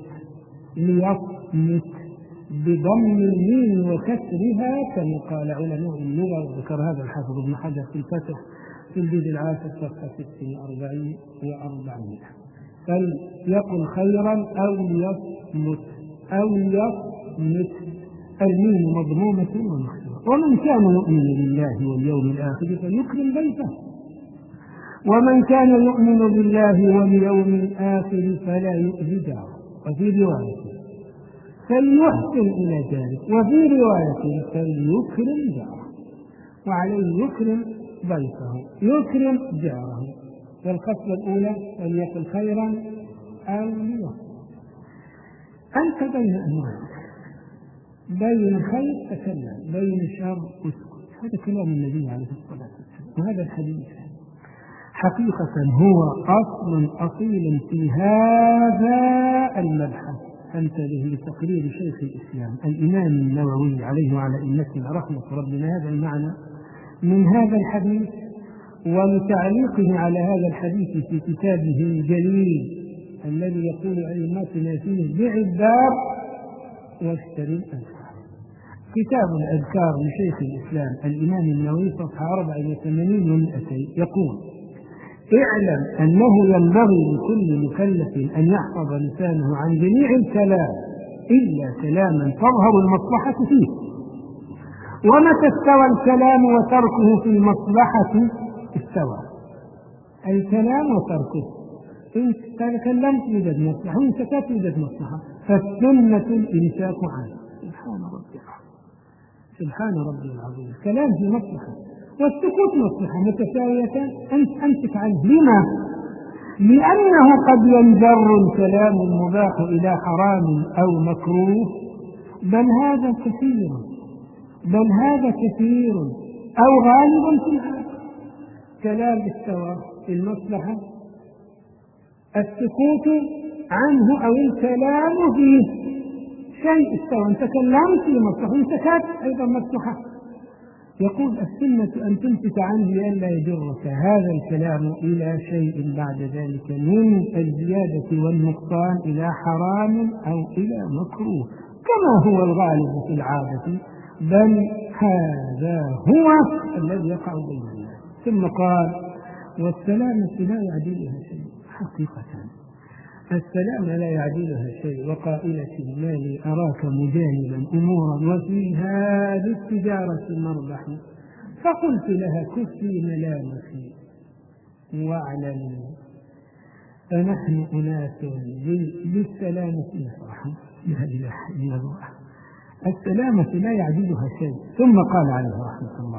ليصمت بضم الميم وكسرها كما قال علماء اللغة، وذكر هذا الحافظ ابن حجر في الفتح في الجزء العاشر صفحة ستة وأربعين وأربعمائة. فليقل خيرا أو ليصمت أو ليصمت، الميم مضمومة ومكسورة. ومن كان يؤمن بالله واليوم الآخر فليكرم بيته، ومن كان يؤمن بالله واليوم الآخر فلا يؤذي جاره. وفي رواية فليحسن إلى جاره، وفي رواية فليكرم جاره، وعليه يكرم بيته يكرم جاره. والخصلة الأولى فليقل خيرا أو ليصمت. أنت بين أمرين، بين الخير تكلم، بين الشر اسكت. هذا كلام النبي عليه الصلاة والسلام، وهذا الحديث حقيقة هو أصل أصيل في هذا المبحث. أنتبه لتقرير شيخ الإسلام الإمام النووي عليه وعلى أئمتنا رحمة ربنا هذا المعنى من هذا الحديث، ولتعليقه على هذا الحديث في كتابه الجليل الذي يقول أئمتنا فيه: بع الدار واشتري الأنفار. كتاب الأذكار لشيخ الإسلام الإمام النووي صفحة أربعة وثمانين ومئتين يقول: اعلم أنه ينبغي لكل مكلف أن يحفظ لسانه عن جميع الكلام إلا كلاما تظهر المصلحة فيه، ومتى استوى الكلام وتركه في المصلحة استوى الكلام وتركه. إن تكلمت يوجد مصلحة، وإن سكت يوجد مصلحة، فالسنة الإمساك عنه. سبحان ربي العظيم، سبحان ربي العظيم. الكلام في مصلحة والسكوت مصلحة متساوية، أنت أمسك عنه. لما؟ لأنه قد ينجر الكلام المباح إلى حرام أو مكروه، بل هذا كثير بل هذا كثير أو غالب في الحال. كلام استوى في المصلحة، السكوت عنه أو الكلام فيه شيء استوى، أنت تكلمت في مصلحة وسكت أيضا مصلحة. يقول: السنة أن تمسك عنه لئلا يجرك هذا الكلام إلى شيء بعد ذلك من الزيادة والنقصان إلى حرام أو إلى مكروه، كما هو الغالب في العادة، بل هذا هو الذي يقع بين الناس. ثم قال: والسلامة لا يعدلها شيء. حقيقة السلامة لا يعدلها شيء. وقائلة المال أراك مجانبا أمورا وفي هذه التجارة مربح، فقلت لها: كفي ملامتي واعلمي فنحن أناس بالسلامة نفرح. لا إله إلا الله. السلامة لا يعدلها شيء. ثم قال عليه رحمة الله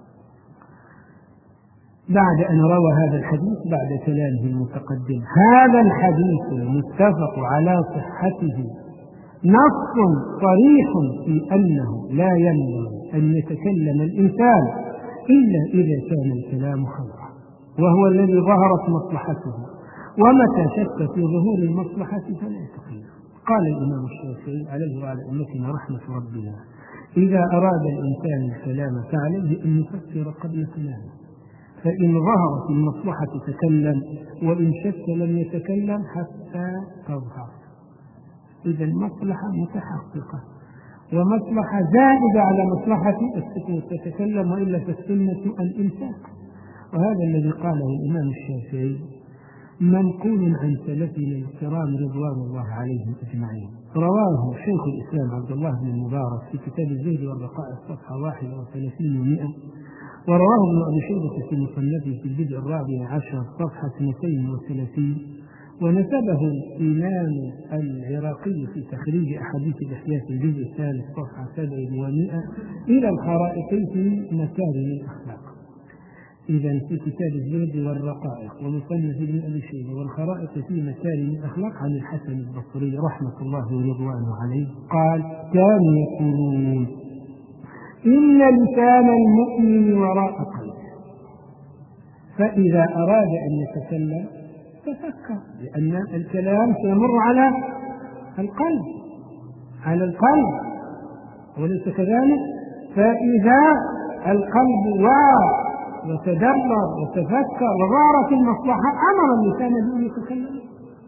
بعد أن روى هذا الحديث بعد كلامه المتقدم: هذا الحديث المتفق على صحته نص صريح في أنه لا ينبغي أن يتكلم الإنسان إلا إذا كان الكلام خيرا، وهو الذي ظهرت مصلحته، ومتى شك في ظهور المصلحة فلا يتكلم. قال الإمام الشافعي عليه وعلى أمتنا رحمة ربنا: إذا أراد الإنسان الكلام فعليه أن يفكر قبل كلامه، فإن ظهرت المصلحة تكلم، وإن شك لم يتكلم حتى تظهر. إذا المصلحة متحققة، ومصلحة زائدة على مصلحة السكوت، تتكلم وإلا فالسنة الإمساك. وهذا الذي قاله الإمام الشافعي منقول عن سلفنا الكرام رضوان الله عليهم أجمعين. رواه شيخ الإسلام عبد الله بن المبارك في كتاب الزهد والرقائق صفحة واحد وثلاثين ومئة، ورواه ابن أبي شيبة في مصنفه في الجزء الرابع عشر صفحة اثنتين وثلاثين، ونسبه الإمام العراقي في تخريج أحاديث الإحياء في الجزء الثالث صفحة سبع ومئة إلى الخرائطي في مكارم الأخلاق. إذا في كتاب الزهد والرقائق ومصنف ابن أبي شيبة والخرائط في مكارم الأخلاق عن الحسن البصري رحمة الله ورضوانه عليه قال: كانوا يقولون إن لسان المؤمن وراء قلبه، فإذا أراد أن يتكلم تفكر، لأن الكلام سيمر على القلب على القلب وليس كذلك؟ فإذا القلب وعى وتدبر وتفكر وظهرت المصلحة أمر اللسان بأن يتكلم.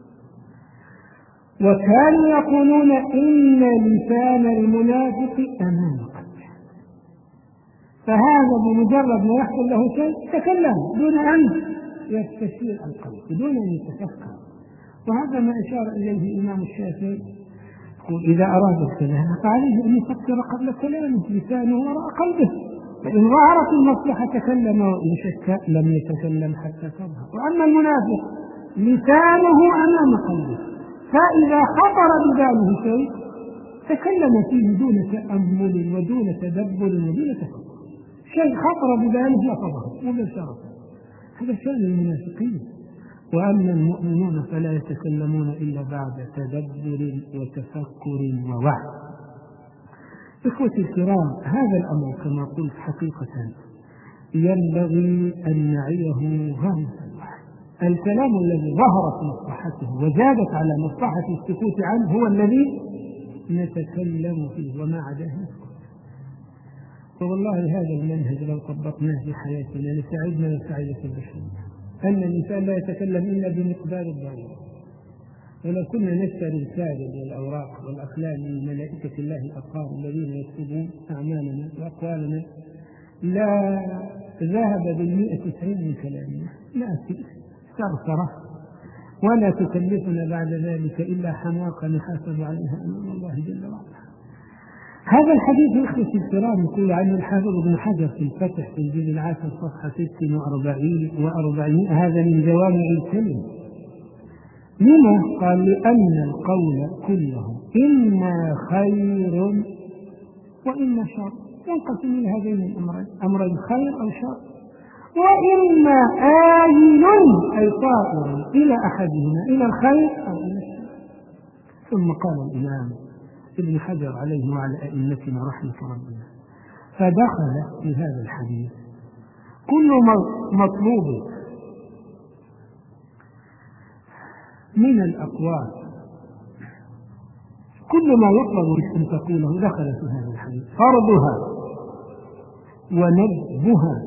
وكانوا يقولون إن لسان المنافق أمام قلبه، فهذا بمجرد ما يحصل له شيء تكلم دون أن يستشير القلب، دون أن يتفكر. وهذا ما أشار إليه الإمام الشافعي، يقول: إذا أراد الكلام فعليه أن يفكر قبل كلامه، لسانه وراء قلبه، فإن ظهرت المصلحة تكلم، وإن شك لم يتكلم حتى تظهر. وأما المنافق لسانه أمام قلبه، فإذا خطر بباله شيء تكلم فيه دون تأمل ودون تدبر ودون تفكر. شيء خطر بباله لفظه مباشرة، هذا شأن المنافقين. وأما المؤمنون فلا يتكلمون إلا بعد تدبر وتفكر ووعي. إخوتي الكرام، هذا الأمر كما قلت حقيقة ينبغي أن نعيه غاية الوعي. الكلام الذي ظهرت مصلحته وزادت على مصلحة السكوت عنه هو الذي نتكلم فيه، وما عداه نسكت. فوالله هذا المنهج لو طبقناه في حياتنا لسعدنا وسعيدة البشرية، أن الإنسان لا يتكلم إلا بمقدار الضرورة، ولو كنا نشتري رسالة من الأوراق والأقلام من ملائكة الله الأطهار الذين يكتبون أعمالنا وأقوالنا لا ذهب بالمئة وتسعين من كلامنا، نأتي ثرثرة ولا تكلفنا بعد ذلك إلا حماقة نحاسب عليها أمام الله جل وعلا. هذا الحديث إخوتي الكرام يقول عنه الحافظ ابن حجر في الفتح في الجزء العاشر صفحة ست وأربعين وأربعين، هذا من جوامع الكلم. لما؟ قال لأن القول كله إما خير وإما شر، ينقسم إلى هذين الأمرين، أمرين خير أو شر، وإما آيل أي طائر إلى أحدهما إلى الخير أو إلى الشر. ثم قال الإمام ابن حجر عليه وعلى أئمتنا رحمة ربنا: فدخل في هذا الحديث كل مطلوب من الأقوال، كل ما يطلب أن تقوله دخل في هذا الحديث، فرضها وندبها.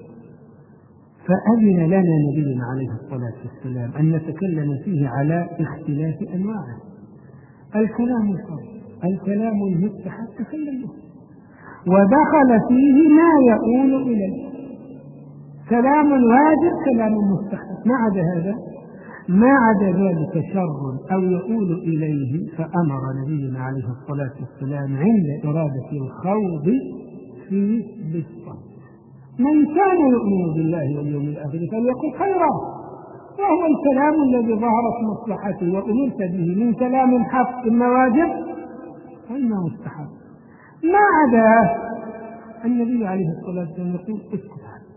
فأذن لنا نبينا عليه الصلاة والسلام أن نتكلم فيه على اختلاف أنواعه. الكلام الفرض، الكلام المستحب تكلم به، ودخل فيه ما يؤول إليه، كلام واجب كلام مستحب، ما عدا هذا ما عدا ذلك شر أو يؤول إليه. فأمر نبينا عليه الصلاة والسلام عند إرادة الخوض فيه بالصمت. من كان يؤمن بالله واليوم الآخر فليقل خيرا، وهو الكلام الذي ظهرت مصلحته وأمرت به من كلام حق إما واجب وإما مستحب. ما عدا النبي عليه الصلاة والسلام يقول اسكت عنه،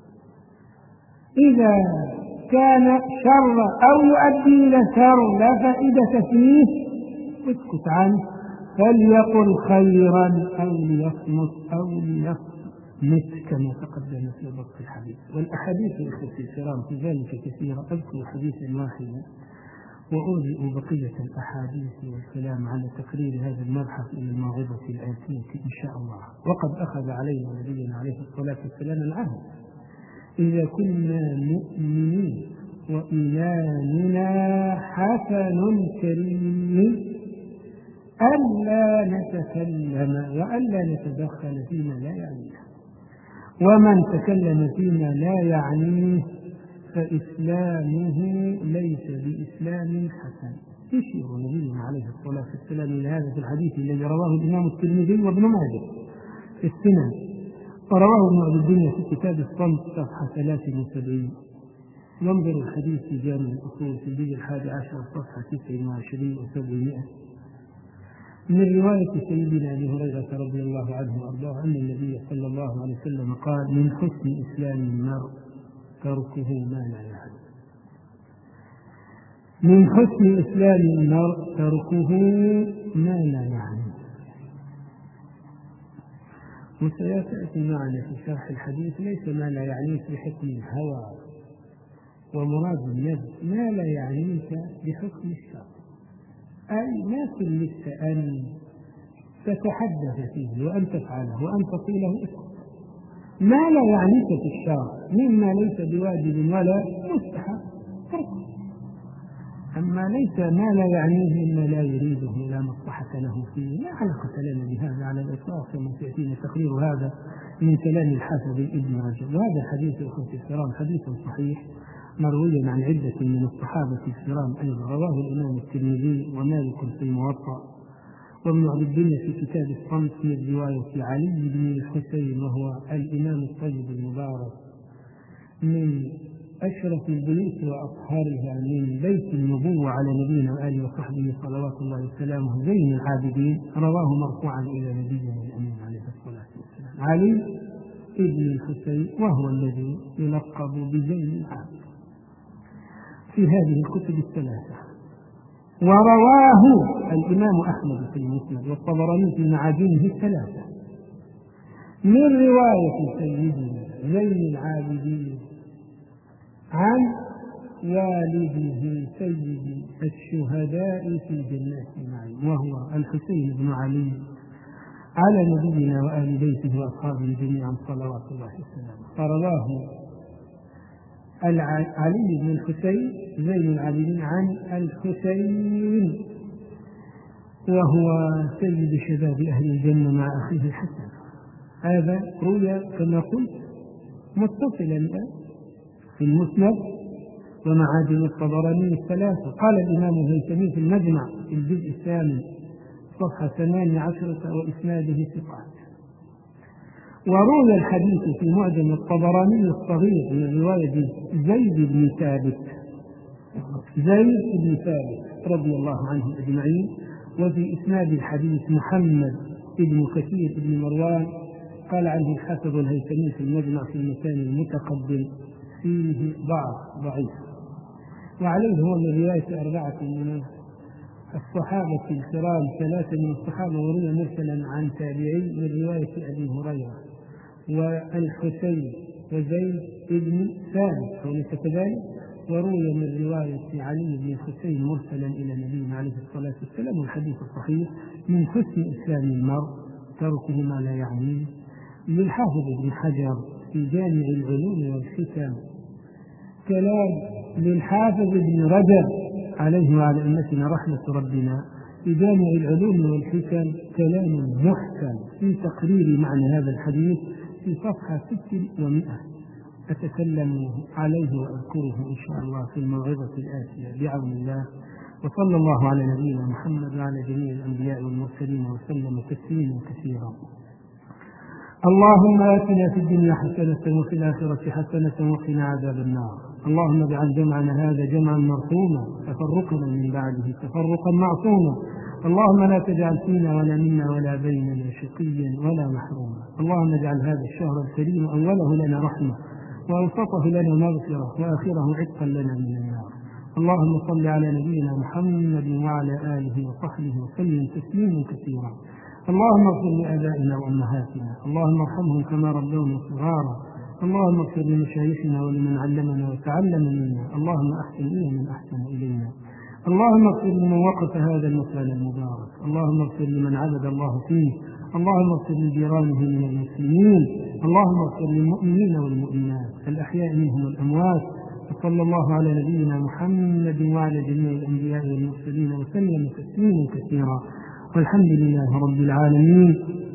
إذا كان شر أو يؤدي إلى شر لا فائدة فيه اسكت عنه، فليقل خيرا أو ليصمت أو ليصمت كما تقدم في ضبط الحديث. والأحاديث الأخوة الكرام في ذلك كثيرة، أذكر حديثا واحدا وأوزئ بقية الأحاديث والكلام على تقرير هذا المبحث إلى الموعظة الآتية إن شاء الله. وقد أخذ علينا نبينا عليه الصلاة والسلام العهد إذا كنا مؤمنين وإيماننا حسن كريم ألا نتكلم وألا نتدخل فيما لا يعنيه، ومن تكلم فيما لا يعنيه فإسلامه ليس بإسلام حسن. يشير نبينا عليه الصلاة والسلام إلى هذا في الحديث الذي رواه الإمام الترمذي وابن ماجه في السنن، ورواه ابن أبي الدنيا في كتاب الصمت صفحة ثلاث وسبعين. ينظر الحديث في جامع الأصول في الجزء الحادي عشر صفحة تسع وعشرين وسبعمائة من رواية سيدنا أبي هريرة رضي الله عنه وأرضاه أن النبي صلى الله عليه وسلم قال: من حسن إسلام المرء تركه ما لا يعني. من حسن إسلام المرء تركه ما لا يعني. وسيأتي معنا في شرح الحديث ليس ما لا يعنيك بحكم الهوى ومراد النفس، ما لا يعنيك بحكم الشرع، أي ما كلفت أن تتحدث فيه وأن تفعله وأن تقوله اسكت. ما لا يعنيك في الشرع مما ليس بواجب ولا مستحب تركه، أما ليس ما لا يعنيه مما لا يريده لا مصلحة له فيه لا علاقة لنا بهذا على الإطلاق، كما سيأتينا تقرير هذا من كلام الحافظ ابن رجب. وهذا حديث أخوتي الكرام حديث صحيح مروي عن عدة من الصحابة الكرام أيضا، رواه الإمام الترمذي ومالك في الموطأ وابن أبي الدنيا في كتاب الصمت من رواية علي بن الحسين وهو الإمام الطيب المبارك من أشرف البيوت وأطهارها من بيت النبوة على نبينا وآله وصحبه صلوات الله وسلامه زين العابدين، رواه مرفوعا إلى نبينا الأمين عليه الصلاة والسلام علي بن الحسين، وهو الذي يلقب بزين العابدين في هذه الكتب الثلاثة. ورواه الإمام أحمد في المسند والطبراني في معاجمه الثلاثة من رواية سيدنا زين العابدين عن والده سيد الشهداء في جنات النعيم وهو الحسين بن علي على نبينا وآل بيته وأصحابه جميعا صلوات الله وسلامه. فرواه علي بن الحسين زين العابدين عن الحسين، وهو سيد شباب أهل الجنة مع أخيه الحسن. هذا روي كما قلت متصلا في المسند ومعاجم الطبراني الثلاثة. قال الإمام الهيثمي في المجمع في الجزء الثامن صفحة ثمانية عشرة وإسناده ثقات. وروي الحديث في معجم الطبراني الصغير من رواية زيد بن ثابت زيد بن ثابت رضي الله عنهم أجمعين. وفي إسناد الحديث محمد بن كثير بن مروان قال عنه الحافظ الهيثمي في المجمع في المكان المتقدم فيه ضعف ضعيف، وعليه هو من رواية أربعة من الصحابة الكرام، ثلاثة من الصحابة وروي مرسلا عن تابعي من رواية أبي هريرة والحسين وزيد بن ثابت وليس كذلك، وروي من رواية علي بن الحسين مرسلا إلى النبي عليه الصلاة والسلام. والحديث الصحيح من حسن إسلام المرء تركه ما لا يعنيه. للحافظ ابن حجر في جامع العلوم والحكم كلام للحافظ ابن رجب عليه وعلى أمتنا رحمة ربنا في جامع العلوم والحكم كلام محكم في تقرير معنى هذا الحديث في صفحة ست ومئة، أتكلم عليه وأذكره إن شاء الله في الموعظة الآتية بعون الله. وصلى الله على نبينا محمد وعلى جميع الأنبياء والمرسلين وسلم تسليما كثيرا. اللهم آتنا في الدنيا حسنة وفي الآخرة حسنة وقنا عذاب النار. اللهم اجعل جمعنا هذا جمعا مرحوما تفرقنا من بعده تفرقا معصوما. اللهم لا تجعل فينا ولا منا ولا بيننا شقيا ولا محروما. اللهم اجعل هذا الشهر الكريم أوله لنا رحمة وأوسطه لنا مغفرة وآخره عتقا لنا من النار. اللهم صل على نبينا محمد وعلى آله وصحبه وسلم تسليما كثيرا. اللهم اغفر لآبائنا وأمهاتنا، اللهم ارحمهم كما ربونا صغارا. اللهم اغفر لمشايخنا ولمن علمنا وتعلم منا. اللهم أحسن إلى من أحسن إلينا. اللهم اغفر لمن وقف هذا المكان المبارك. اللهم اغفر لمن عبد الله فيه. اللهم اغفر لجيرانه من المسلمين. اللهم اغفر للمؤمنين والمؤمنات الأحياء منهم والأموات. وصلى الله على نبينا محمد وعلى جميع الأنبياء والمرسلين وسلم تسليما كثيرا، والحمد لله رب العالمين.